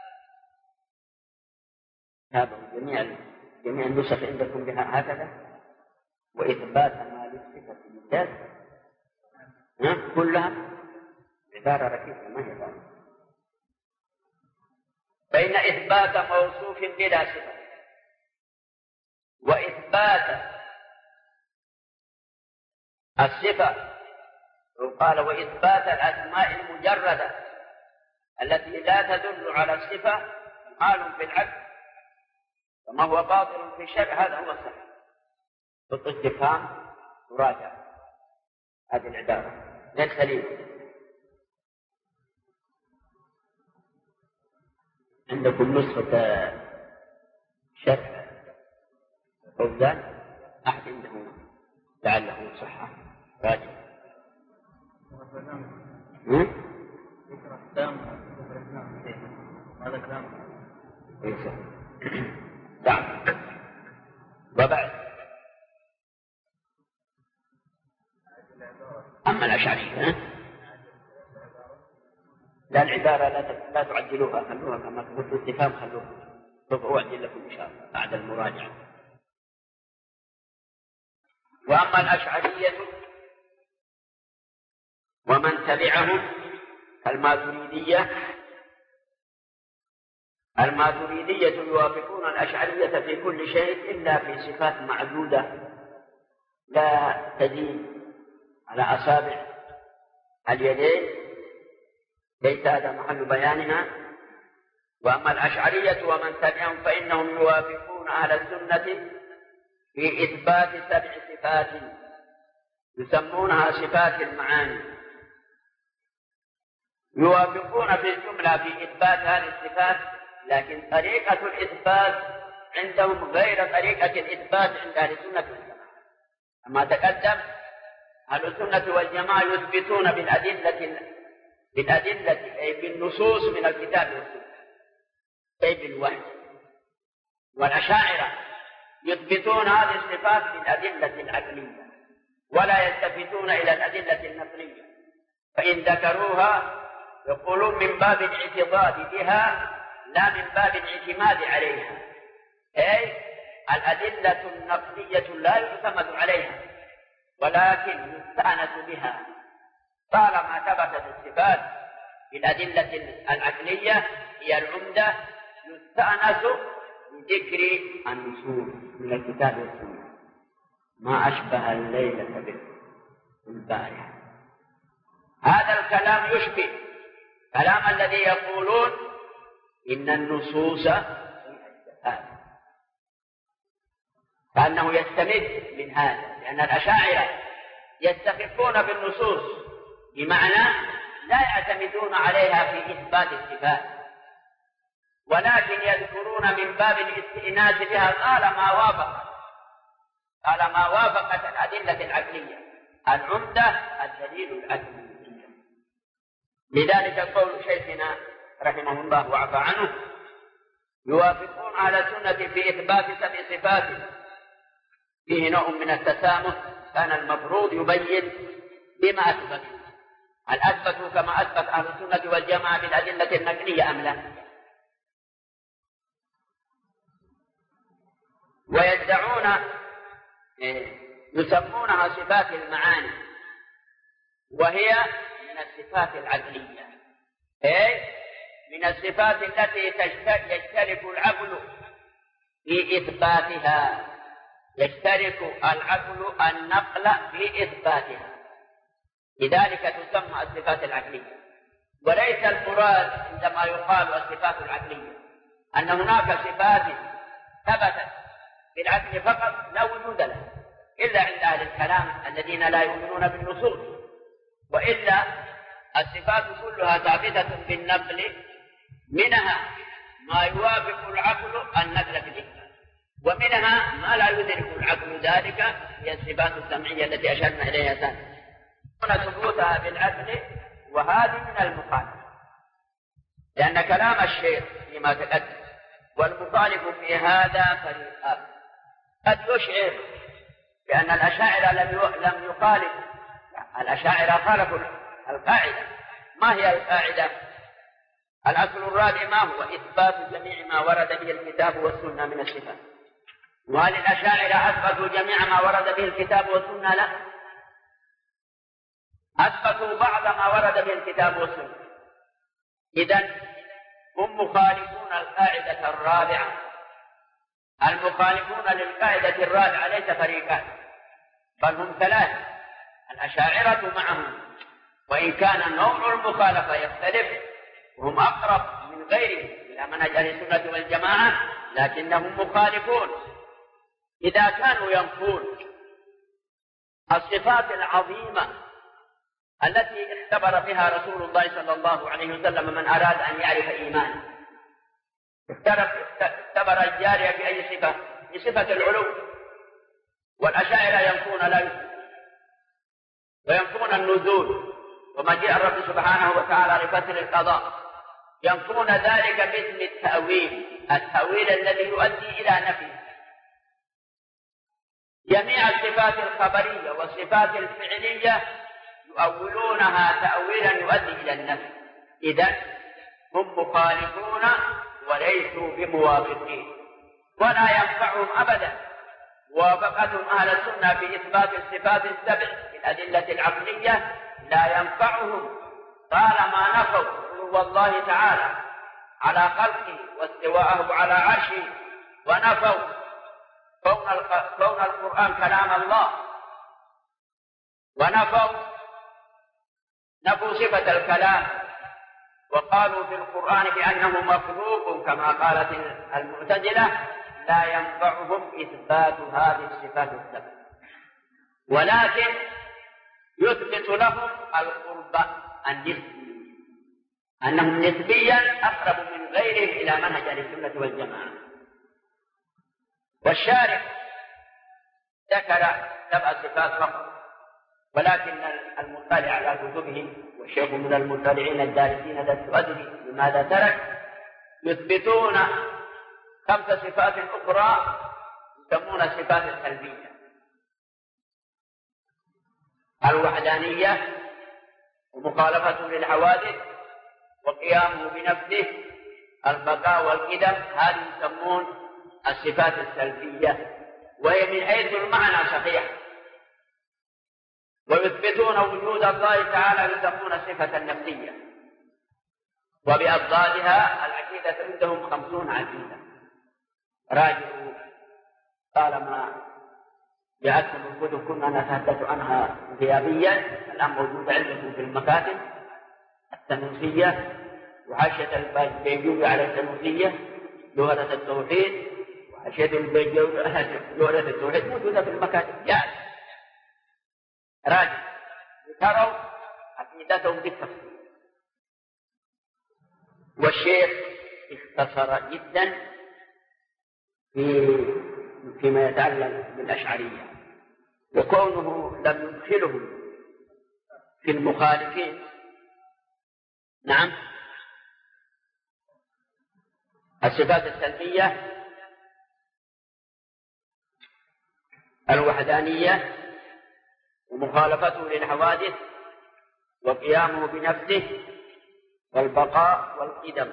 هذا جميع جميع النسخ عندكم بها هكذا، وإثبات ما للصفة بالذات كلها عبارة ركيكة ما هي ذلك. فإن إثبات موصوف بلا صفة وإثبات الصفة قال وإثبات الأسماء المجردة التي لا تدل على الصفة محال في العقل، وما هو باطل في الشرع هذا هو الصحيح. بالاستفهام تراجع هذه العبارة غير سليمة. عندكم نسخة شرح فوزان أحد عنده لعله صحة راجع. هذا كلام نعم. وبعد أما الأشعرية لا العبارة لا لا تعدلوها، خلوها كما قلت الاستفهام خلوها، سوف أعدل لكم إن شاء الله بعد المراجعة. وأما الأشعرية ومن تبعهم الماتريدية، الماتريدية يوافقون الأشعرية في كل شيء إلا في صفات معدودة لا تزيد على أصابع اليدين، ليس هذا محل بيانها. وأما الأشعرية ومن تبعهم فإنهم يوافقون أهل السنة في إثبات سبع صفات يسمونها صفات المعاني، يوافقون في الجملة في إثبات هذه الصفات، لكن طريقة الإثبات عندهم غير طريقة الإثبات عند أهل السنة والجماعة. أما تقدم أهل السنة والجماعة يثبتون بالأدلة بالأدلة أي بالنصوص من الكتاب والسنة أي بالوحي، والأشاعرة يثبتون هذه الصفات بالأدلة العقلية ولا يلتفتون إلى الأدلة النقلية، فإن ذكروها يقولون من باب الاعتضاد بها لا من باب الاعتماد عليها، أي الأدلة النقلية لا يعتمد عليها ولكن يستأنس بها، طالما ثبتت الصفات بالأدلة العقلية هي العمدة يستأنس بذكر النصوص من الكتاب والسنة، ما أشبه الليلة بالبارحة. هذا الكلام يشبه كلام الذي يقولون إن النصوص هذا، كأنه يستمد من هذا، لأن الأشاعرة يستخفون بالنصوص بمعنى لا يعتمدون عليها في إثبات الصفات، ولكن يذكرون من باب الاستئناس بها طالما وافقت طالما وافقت الأدلة العقلية، العمدة الدليل العقلي. لذلك قول شيخنا رحمه الله وعفى عنه يوافقون على السنة في إثبات سبع صفات فيه نوع من التسامح، كان المفروض يبين بما أثبت، هل أثبتوا كما أثبت أهل السنة والجماعة بالأدلة النقلية أم لا؟ ويدعون يسمونها صفات المعاني، وهي من الصفات العقلية، أي من الصفات التي يشترك العقل في إثباتها، يشترك العقل النقل في إثباتها، لذلك تسمى الصفات العقلية. وليس المراد عندما يقال الصفات العقلية أن هناك صفات ثبتت بالعقل فقط لا وجود لها إلا عند أهل الكلام الذين لا يؤمنون بالنصوص، وإلا الصفات كلها ثابتة بالنقل، منها ما يوافق العقل النقل في الإثبات، ومنها ما لا يدرك العقل ذلك، هي الصفات السمعية التي أشرنا إليها ثانيا ثبوتها بالعقل، وهذه من المخالف، لأن كلام الشيخ فيما تقدم والمخالف في هذا فريقان. قد يشعر بأن الأشاعرة لم يخالف، الأشاعرة خالفوا القاعدة. ما هي القاعدة؟ الأصل الرابع ما هو؟ إثبات جميع ما ورد به الكتاب والسنة من الصفات. وهل الأشاعرة أثبتوا جميع ما ورد به الكتاب والسنة؟ لا، أثبتوا بعض ما ورد به الكتاب والسنة. إذن هم مخالفون القاعدة الرابعة. المخالفون للقاعدة الرابعة ليس فريقان بل هم ثلاثة. الأشاعرة معهم، وإن كان نوع المخالفة يختلف وهم أقرب من غيرهم إلى منهج أهل السنة والجماعة، لكنهم مخالفون إذا كانوا ينفون الصفات العظيمة التي اختبر بها رسول الله صلى الله عليه وسلم من أراد أن يعرف إيمانه. اختبر الجارية بأي صفة؟ بصفة العلو، والأشاعرة ينفون لا يثبتون وينفون النزول ومجيء الرب سبحانه وتعالى لفصل القضاء، ينفون ذلك باسم التأويل، التأويل الذي يؤدي إلى نفي. جميع الصفات الخبرية والصفات الفعلية يؤولونها تأويلا يؤدي إلى النفي، إذن هم مخالفون وليسوا بموافقين، ولا ينفعهم أبدا موافقتهم أهل السنة في إثبات الصفات السبع في الأدلة العقلية، لا ينفعهم طالما نفوا علو الله تعالى على خلقه واستواءه على عرشه، ونفوا كون القرآن كلام الله، ونفوا نفوا صفة الكلام، وقالوا في القرآن بأنه مخلوق كما قالت المعتزلة، لا ينفعهم إثبات هذه الصفات السبع، ولكن يثبت لهم القرب النسبي، أنهم نسبيا أقرب من غيرهم إلى منهج أهل السنة والجماعة. والشارع ذكر سبع صفات فقط، ولكن المطلع على كتبهم والشيخ من المطلعين الدارسين لست أدري لماذا ترك، يثبتون خمس صفات أخرى يسمون الصفات السلبية: الوحدانية، ومخالفته للحوادث، وقيامه بنفسه، البقاء والقدم، هذه يسمون الصفات السلبية، وهي من حيث المعنى صحيحة. ويثبتون وجود الله تعالى يسمون الصفة النفسية، وبأضدادها العقيدة عندهم خمسون عقيدة. راجعوا طالما جاءتكم الكتب كنا نتحدث عنها غيابيا، الآن موجودة عندكم في المكاتب: السنوسية، وحاشية البيجوري على السنوسية، لغة التوحيد، وحاشية البيجوري لغة التوحيد موجودة في المكاتب. جاءت راجع تروا عقيدتهم بالتفصيل. والشيخ اختصر جدا في فيما يتعلق بالأشعرية، وكونه لم يدخلهم في المخالفين. نعم، الصفات السلبية: الوحدانية، ومخالفته للحوادث، وقيامه بنفسه، والبقاء والقدم.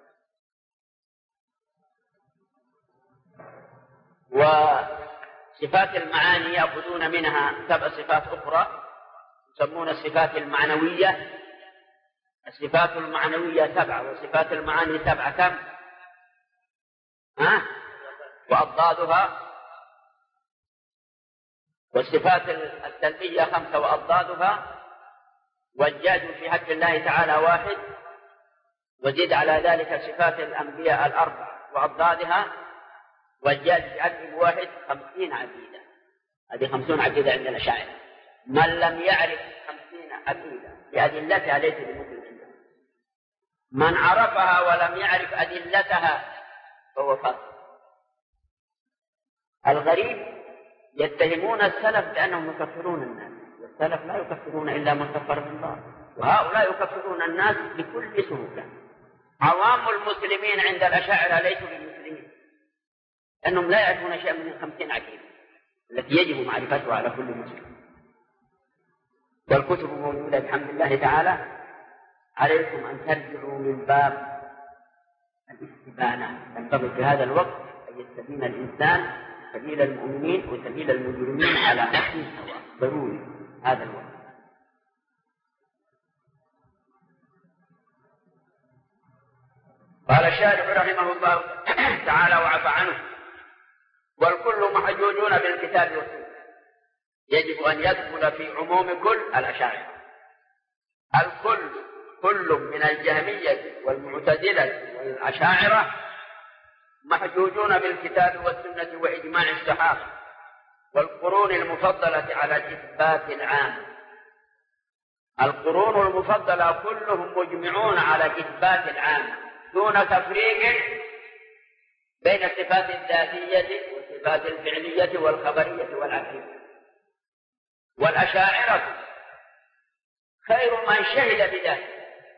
وصفات المعاني يأخذون منها سبع صفات أخرى يسمون الصفات المعنوية. الصفات المعنوية سبعة، وصفات المعاني سبعة. كم؟ ها؟ وأضدادها. والصفات السلبية خمسة وأضدادها. والجاد في حق الله تعالى واحد، وزد على ذلك صفات الأنبياء الأربع وأضدادها. والجاد في حق واحد خمسين عقيدة. هذه خمسون عقيدة عند الأشاعرة. من لم يعرف خمسين عقيدة بأدلتها ليس بمسلم عنده. من عرفها ولم يعرف أدلتها فهو فاسق. الغريب يتهمون السلف بأنهم يكفرون الناس، والسلف لا يكفرون إلا من كفر بالله، وهؤلاء يكفرون الناس بكل سهولة. عوام المسلمين عند الأشاعرة ليسوا بالمسلمين، لأنهم لا يعرفون شيئا من الخمسين عقيدة التي يجب معرفتها على كل مسلم. والكتب موجودة بحمد الله تعالى. عليكم أن ترجعوا من باب الاستبانة، ينبغي في هذا الوقت أن يستبين الإنسان سبيل المؤمنين وسبيل المجرمين على نفس السواء. ضروري هذا الوقت. قال الشارح رحمه الله تعالى وعفى عنه: والكل محجوجون بالكتاب والسنة. يجب أن يدخل في عموم كل الأشاعرة. الكل كل من الجهمية والمعتزلة والأشاعرة محجوجون بالكتاب والسنة وإجماع الصحابة والقرون المفضلة على الإثبات العام. القرون المفضلة كلهم مجمعون على الإثبات العام دون تفريق بين الصفات الذاتية والصفات الفعلية والخبرية والعقلية. والأشاعرة خير من شهد بذلك.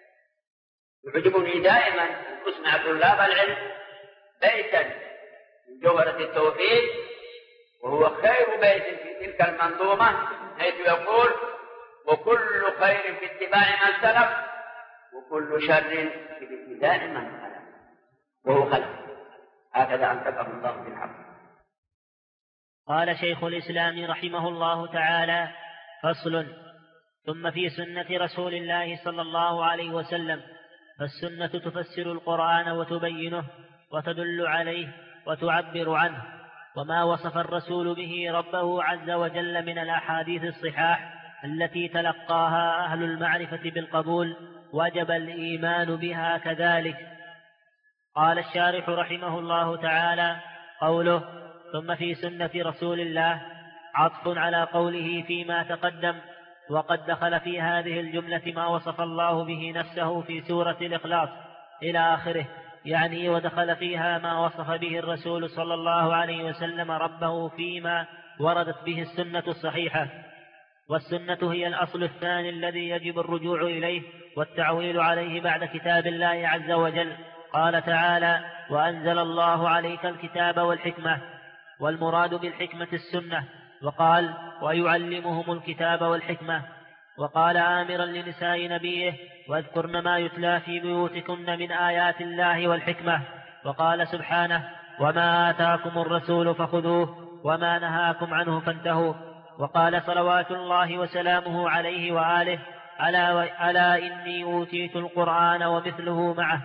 يعجبني دائما أن أسمع طلاب العلم بيتا من جوهرة التوحيد وهو خير بيت في تلك المنظومة، حيث يقول: وكل خير في اتباع من سلف وكل شر في ابتداع من خلف وهو خلف. هكذا أنطقه الله بالحق. قال شيخ الإسلام رحمه الله تعالى: فصل. ثم في سنة رسول الله صلى الله عليه وسلم، فالسنة تفسر القرآن وتبينه وتدل عليه وتعبر عنه، وما وصف الرسول به ربه عز وجل من الأحاديث الصحاح التي تلقاها أهل المعرفة بالقبول وجب الإيمان بها كذلك. قال الشارح رحمه الله تعالى: قوله ثم في سنة رسول الله عطف على قوله فيما تقدم، وقد دخل في هذه الجملة ما وصف الله به نفسه في سورة الإخلاص إلى آخره، يعني ودخل فيها ما وصف به الرسول صلى الله عليه وسلم ربه فيما وردت به السنة الصحيحة. والسنة هي الأصل الثاني الذي يجب الرجوع إليه والتعويل عليه بعد كتاب الله عز وجل. قال تعالى: وأنزل الله عليك الكتاب والحكمة، والمراد بالحكمة السنة. وقال: ويعلمهم الكتاب والحكمة. وقال آمرا لنساء نبيه: واذكرن ما يتلى في بيوتكن من آيات الله والحكمة. وقال سبحانه: وما آتاكم الرسول فخذوه وما نهاكم عنه فانتهوا. وقال صلوات الله وسلامه عليه وآله: ألا, ألا إني أوتيت القرآن ومثله معه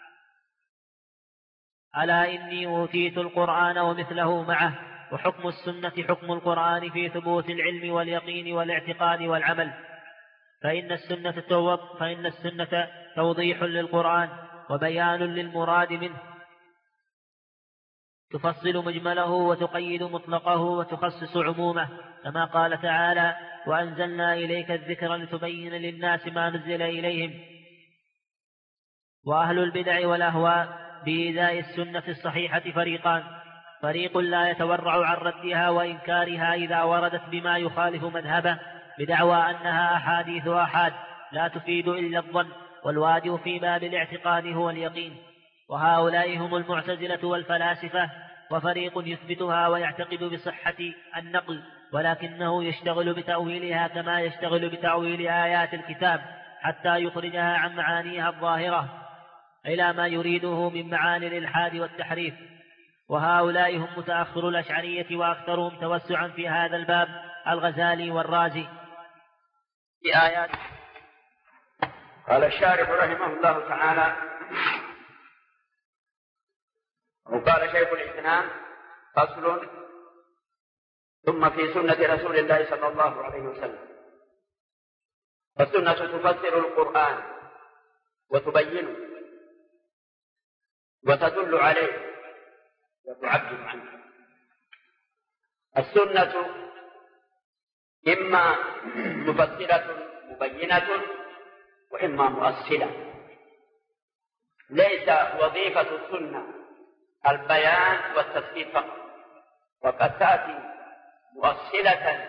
ألا إني أوتيت القرآن ومثله معه. وحكم السنة حكم القرآن في ثبوت العلم واليقين والاعتقاد والعمل، فإن السنة, فإن السنة توضيح للقرآن وبيان للمراد منه، تفصل مجمله وتقيد مطلقه وتخصص عمومه، كما قال تعالى: وأنزلنا إليك الذكر لتبين للناس ما نزل إليهم. وأهل البدع والأهواء بإيذاء السنة الصحيحة فريقان: فريق لا يتورع عن ردها وإنكارها إذا وردت بما يخالف مذهبه بدعوى أنها أحاديث آحاد لا تفيد إلا الظن، والواجب في باب الاعتقاد هو اليقين. وهؤلاء هم المعتزلة والفلاسفة. وفريق يثبتها ويعتقد بصحة النقل، ولكنه يشتغل بتأويلها كما يشتغل بتأويل آيات الكتاب حتى يخرجها عن معانيها الظاهرة إلى ما يريده من معاني الإلحاد والتحريف. وهؤلاء هم متأخر الأشعرية، وأكثرهم توسعا في هذا الباب الغزالي والرازي. في آيات قال الشارح رحمه الله تعالى: وقال شيخ الإسلام: فصل. ثم في سنة رسول الله صلى الله عليه وسلم، فالسنة تفسر القرآن وتبينه وتدل عليه وتعبر عنه. السنة إما مفسرة مبينة وإما مؤصلة. ليس وظيفة السنة البيان والتفسير فقط، وقد تأتي مؤصلة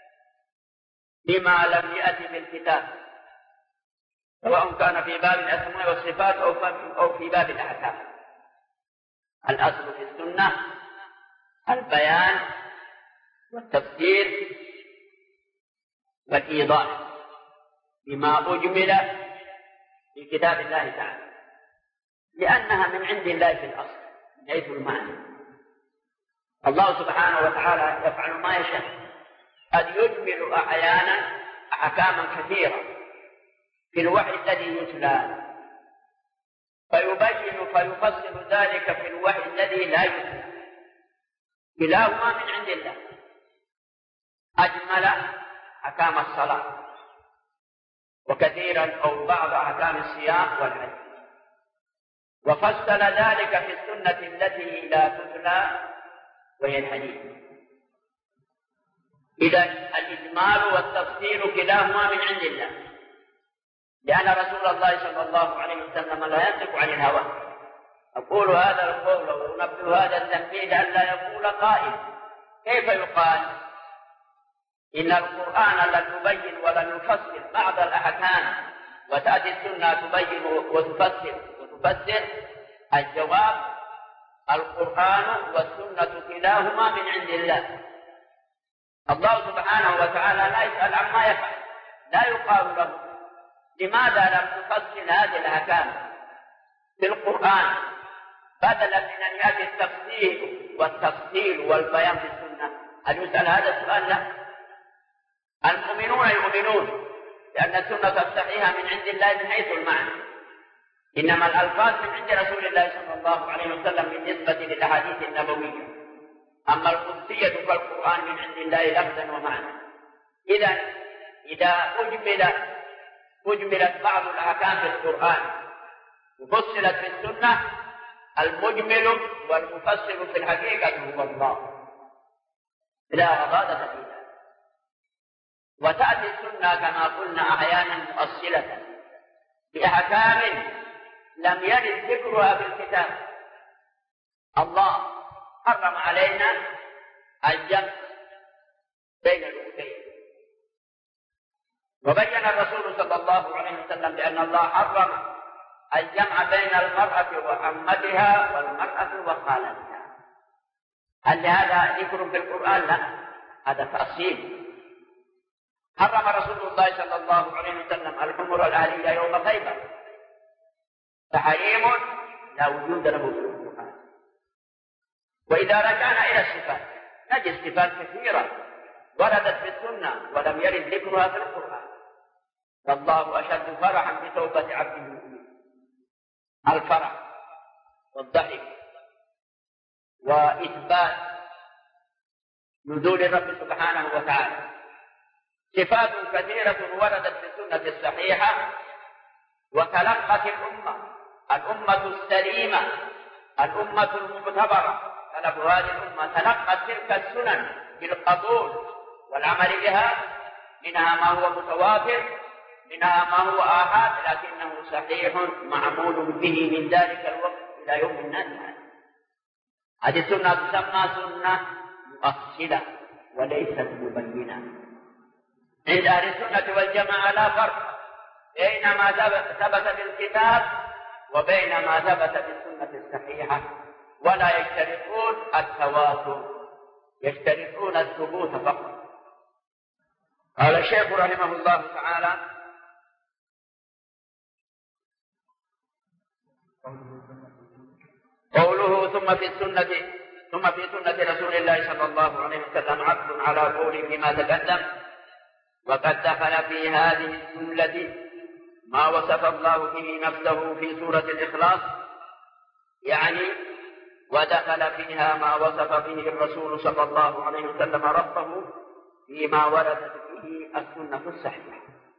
لما لم يأتي في الكتاب، سواء كان في باب الأسماء والصفات أو في باب الأحكام. الأصل في السنة البيان والتفسير والإيضاح بما أجمل في كتاب الله تعالى، لأنها من عند الله في الأصل من حيث المعنى. الله سبحانه وتعالى يفعل ما يشاء، قد يجمل أحيانا أحكاما كثيرة في الوحي الذي يتلى، فيبين فيفصل ذلك في الوحي الذي لا يتلى. كلاهما من عند الله. أجمل أحكام الصلاة وكثيرا أو بعض أحكام الصيام والحج، وفصل ذلك في السنة التي لا تتلى وهي الحديث. إذا الإجمال والتفصيل كلاهما من عند الله، لأن رسول الله صلى الله عليه وسلم لا ينطق عن الهوى. أقول هذا القول ونبذ هذا التنبيه لئلا يقول قائل كيف يقال إن القرآن لن يبين ولن يفسر بعض الأحكام وتأتي السنة تبين وتفسر وتفسر؟ الجواب: القرآن والسنة كلاهما من عند الله. الله سبحانه وتعالى لا يسأل عما يفعل، لا يقال له لماذا لم تفصل هذه الأحكام في القرآن بدلا من أن يأتي التفصيل والتفصيل والبيان في السنة. هل يسأل هذا السؤال؟ لا. المؤمنون يؤمنون لأن السنة الصحيحة من عند الله من حيث المعنى، إنما الألفاظ من عند رسول الله صلى الله عليه وسلم بالنسبة للأحاديث النبوية، أما القدسية فالقرآن من عند الله لفظا ومعنى. إذا إذا أجمل أجملت بعض الأحكام في القرآن وفصلت في السنة، المجمل والمفسر في الحقيقة هو الله، لا غضاضة في ذلك. وتأتي السنة كما قلنا أحيانا مؤصلة بأحكام لم يرد ذكرها في الكتاب. الله حرم علينا الجمع بين الأختين، وبين الرسول صلى الله عليه وسلم بأن الله حرم الجمع بين المرأة وعمتها والمرأة وخالتها. هل لهذا ذكر في القرآن؟ لا، هذا تأصيل. حرم رسول الله صلى الله عليه وسلم الحمر الأهلية يوم خيبر، تحريم لا وجود له في القرآن. وإذا رجعنا إلى الصفات نجد صفات كثيرة وردت في السنة ولم يرد ذكرها في القرآن. والله أشد فرحا بتوبة عبده المؤمن، الفرح والضحك وإثبات نزول الرب سبحانه وتعالى. صفات كثيرة وردت في السنة الصحيحة وتلقت الأمة الأمة السليمة الأمة المعتبرة سلف هذه الأمة تلقت تلك السنن بالقبول والعمل بها، منها ما هو متواتر، منها ما هو آحاد لكنه صحيح معمول به من ذلك الوقت إلى يوم الناس. هذه السنة تسمى سنة مؤصلة وليست مبينة. عند أهل السنة والجماعة لا فرق بين ما ثبت بالكتاب وبين ما ثبت بالسنة الصحيحة، ولا يشترطون التواتر، يشترطون الثبوت فقط. قال الشيخ رحمه الله تعالى: قوله ثم في السنة ثم في سنة رسول الله صلى الله عليه وسلم عقد على قول فيما تقدم، وقد دخل في هذه الجملة ما وصف الله به نفسه في سورة الإخلاص، يعني ودخل فيها ما وصف به الرسول صلى الله عليه وسلم ربه فيما وردت به السنة الصحيحة.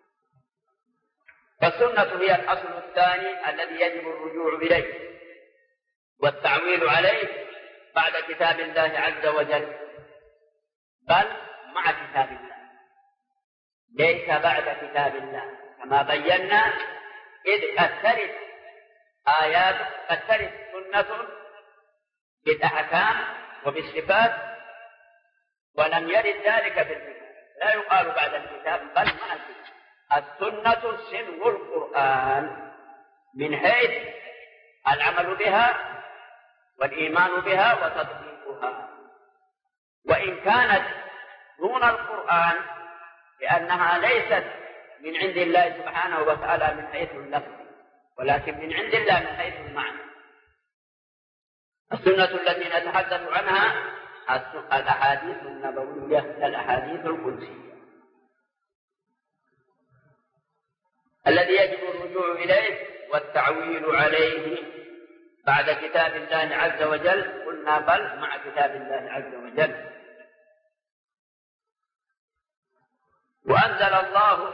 فالسنة هي الأصل الثاني الذي يجب الرجوع إليه والتعويل عليه بعد كتاب الله عز وجل، بل مع كتاب الله، ليس بعد كتاب الله، كما بينا إذ قد ترد آيات قد ترد سنة بالأحكام وبالصفات ولم يرد ذلك في الكتاب، لا يقال بعد الكتاب بل مع الكتاب. السنة سن القرآن من حيث العمل بها والإيمان بها وتطبيقها، وإن كانت دون القرآن لأنها ليست من عند الله سبحانه وتعالى من حيث اللفظ، ولكن من عند الله من حيث المعنى. السنة التي نتحدث عنها الأحاديث النبوية الأحاديث القدسية الذي يجب الرجوع إليه والتعويل عليه بعد كتاب الله عز وجل. قلنا بل مع كتاب الله عز وجل. وأنزل الله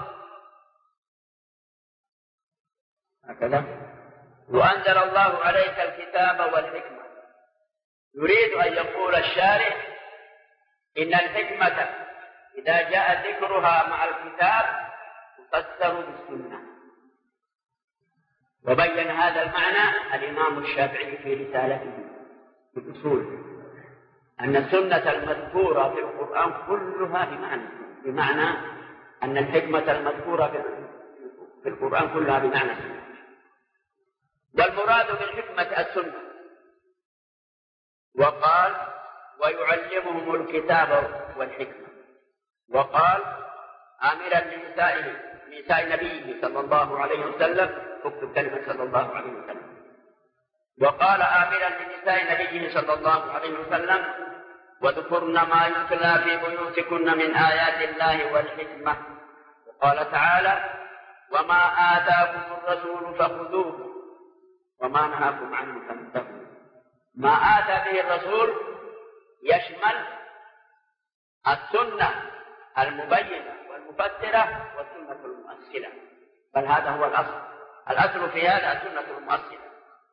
هكذا وأنزل الله عليك الكتاب والحكمة. يريد أن يقول الشارع إن الحكمة إذا جاء ذكرها مع الكتاب تفسر بالسنة. وبين هذا المعنى الإمام الشافعي في رسالته في الأصول أن السنة المذكورة في القرآن كلها بمعنى بمعنى أن الحكمة المذكورة في القرآن كلها بمعنى السنة. والمراد بالحكمة السنة. وقال ويعلمهم الكتاب والحكمة. وقال آمرا لنسائه نساء نبيه صلى الله عليه وسلم اكتب كلمة صلى الله عليه وسلم. وقال آمرا لنساء نبيه صلى الله عليه وسلم واذكرن ما يتلى في بيوتكن من آيات الله والحكمة. وقال تعالى وما آتاكم الرسول فخذوه وما نهاكم عنه فانتهوا. ما آتى به الرسول يشمل السنة المبينة والمفسرة والسنة المؤصلة، بل هذا هو الأصل. الأصل في هذا السنة المؤصلة.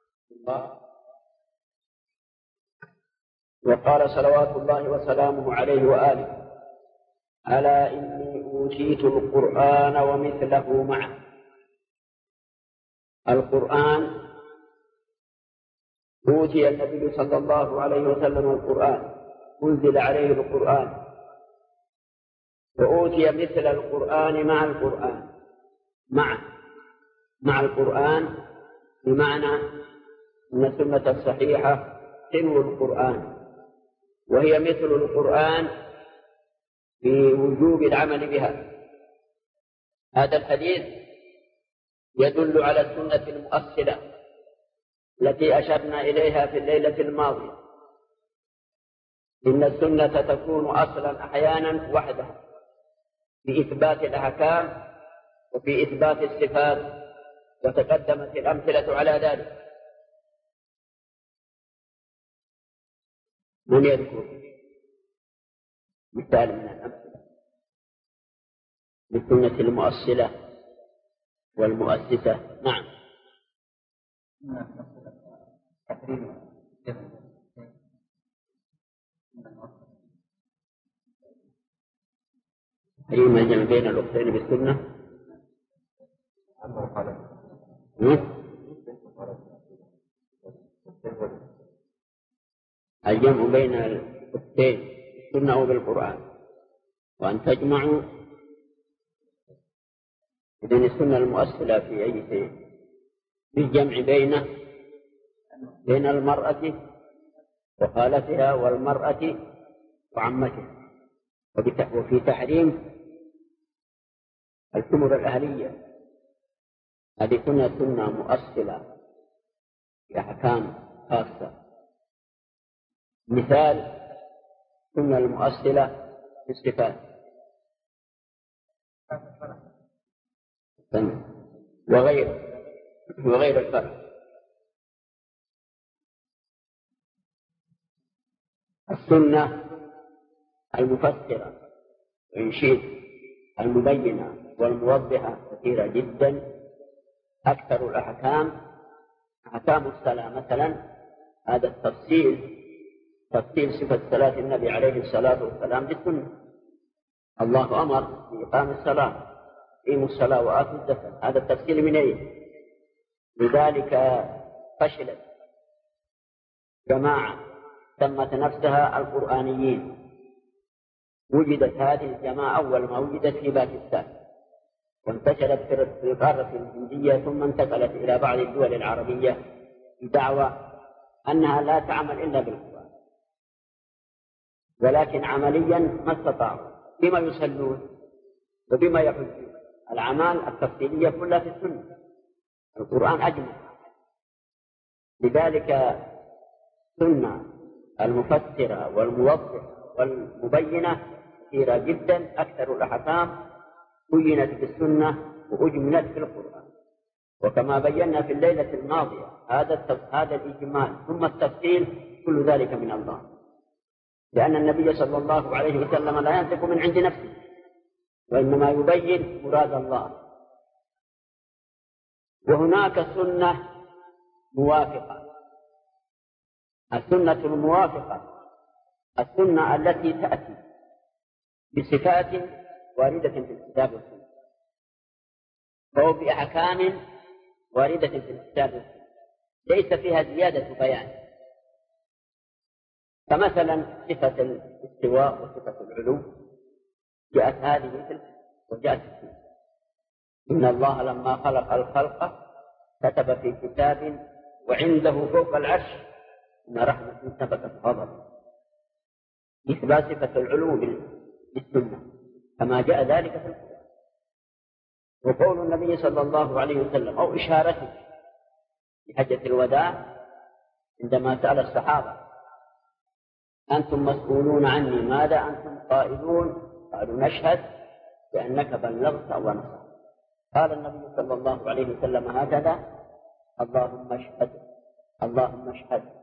وقال صلوات الله وسلامه عليه وآله ألا إني أوتيت القرآن ومثله معه. القرآن أوتي النبي صلى الله عليه وسلم القرآن، أنزل عليه القرآن، وأوتي مثل القرآن مع القرآن مع مع القرآن بمعنى أن السنة الصحيحة تلو القرآن، وهي مثل القرآن في وجوب العمل بها. هذا الحديث يدل على السنة المؤصلة التي أشرنا إليها في الليلة الماضية. إن السنة تكون أصلا أحيانا وحدها في إثبات الأحكام وفي إثبات الصفات، وتقدمت الأمثلة على ذلك. من يذكر مثال من الأمثلة للسنة المؤصلة والمؤسسة؟ نعم. أيما الجمع بين الأختين بالسنة؟ الجمع بين الأختين بالسنة وبالقرآن، وأن تجمعوا بين السنة المؤصلة في أي شيء بالجمع بين بين المرأة وخالتها والمرأة وعمتها، وفي تحريم الحمر الأهلية. هذه كنا سنة مؤصلة بأحكام خاصة. مثال سنة المؤصلة في الصفات وغير وغير الفرق. السنة المفسرة وإن شئت المبينة والموضحة كثيرة جدا. أكثر الأحكام أحكام الصلاة مثلا، هذا التفصيل تفصيل صفة صلاة النبي عليه الصلاة والسلام بالسنة. الله أمر بإقام الصلاة، إقيموا الصلاة وآتوا الزكاة، هذا التفصيل من أين؟ لذلك فشلت جماعة سمت نفسها القرآنيين. وجدت هذه الجماعة أول ما وجدت في باكستان، وانتشرت في القارة الهندية، ثم انتقلت إلى بعض الدول العربية بدعوى أنها لا تعمل إلا بالقرآن، ولكن عمليا ما استطاعوا. بما يصلون وبما يحجون؟ الأعمال التفصيلية كلها في السنة، القرآن أجمل. لذلك السنة المفسرة والموضحة والمبينة كثيرة جدا. أكثر الأحكام بينت في السنة وأجملت في القرآن. وكما بينا في الليلة الماضية هذا هذا الإجمال ثم التفصيل كل ذلك من الله، لأن النبي صلى الله عليه وسلم لا ينطق من عند نفسه، وإنما يبين مراد الله. وهناك سنة موافقة. السنة الموافقة السنة التي تأتي بصفات واردة في الكتاب والسنة، أو بأحكام واردة في الكتاب والسنة ليس فيها زيادة بيان، فمثلا صفة الاستواء وصفة العلو جاءت هذه مثل وجاءت فيه. إن الله لما خلق الخلق كتب في كتاب وعنده فوق العرش إن رحمة سبقت غضب، إثبات صفة العلو بالسنة كما جاء ذلك في القرآن. وقول النبي صلى الله عليه وسلم أو إشارته في حجة الوداع عندما سأل الصحابة أنتم مسؤولون عني ماذا أنتم قائلون؟ قالوا نشهد بأنك بلغت ونصحت. قال النبي صلى الله عليه وسلم هكذا: اللهم اشهد اللهم اشهد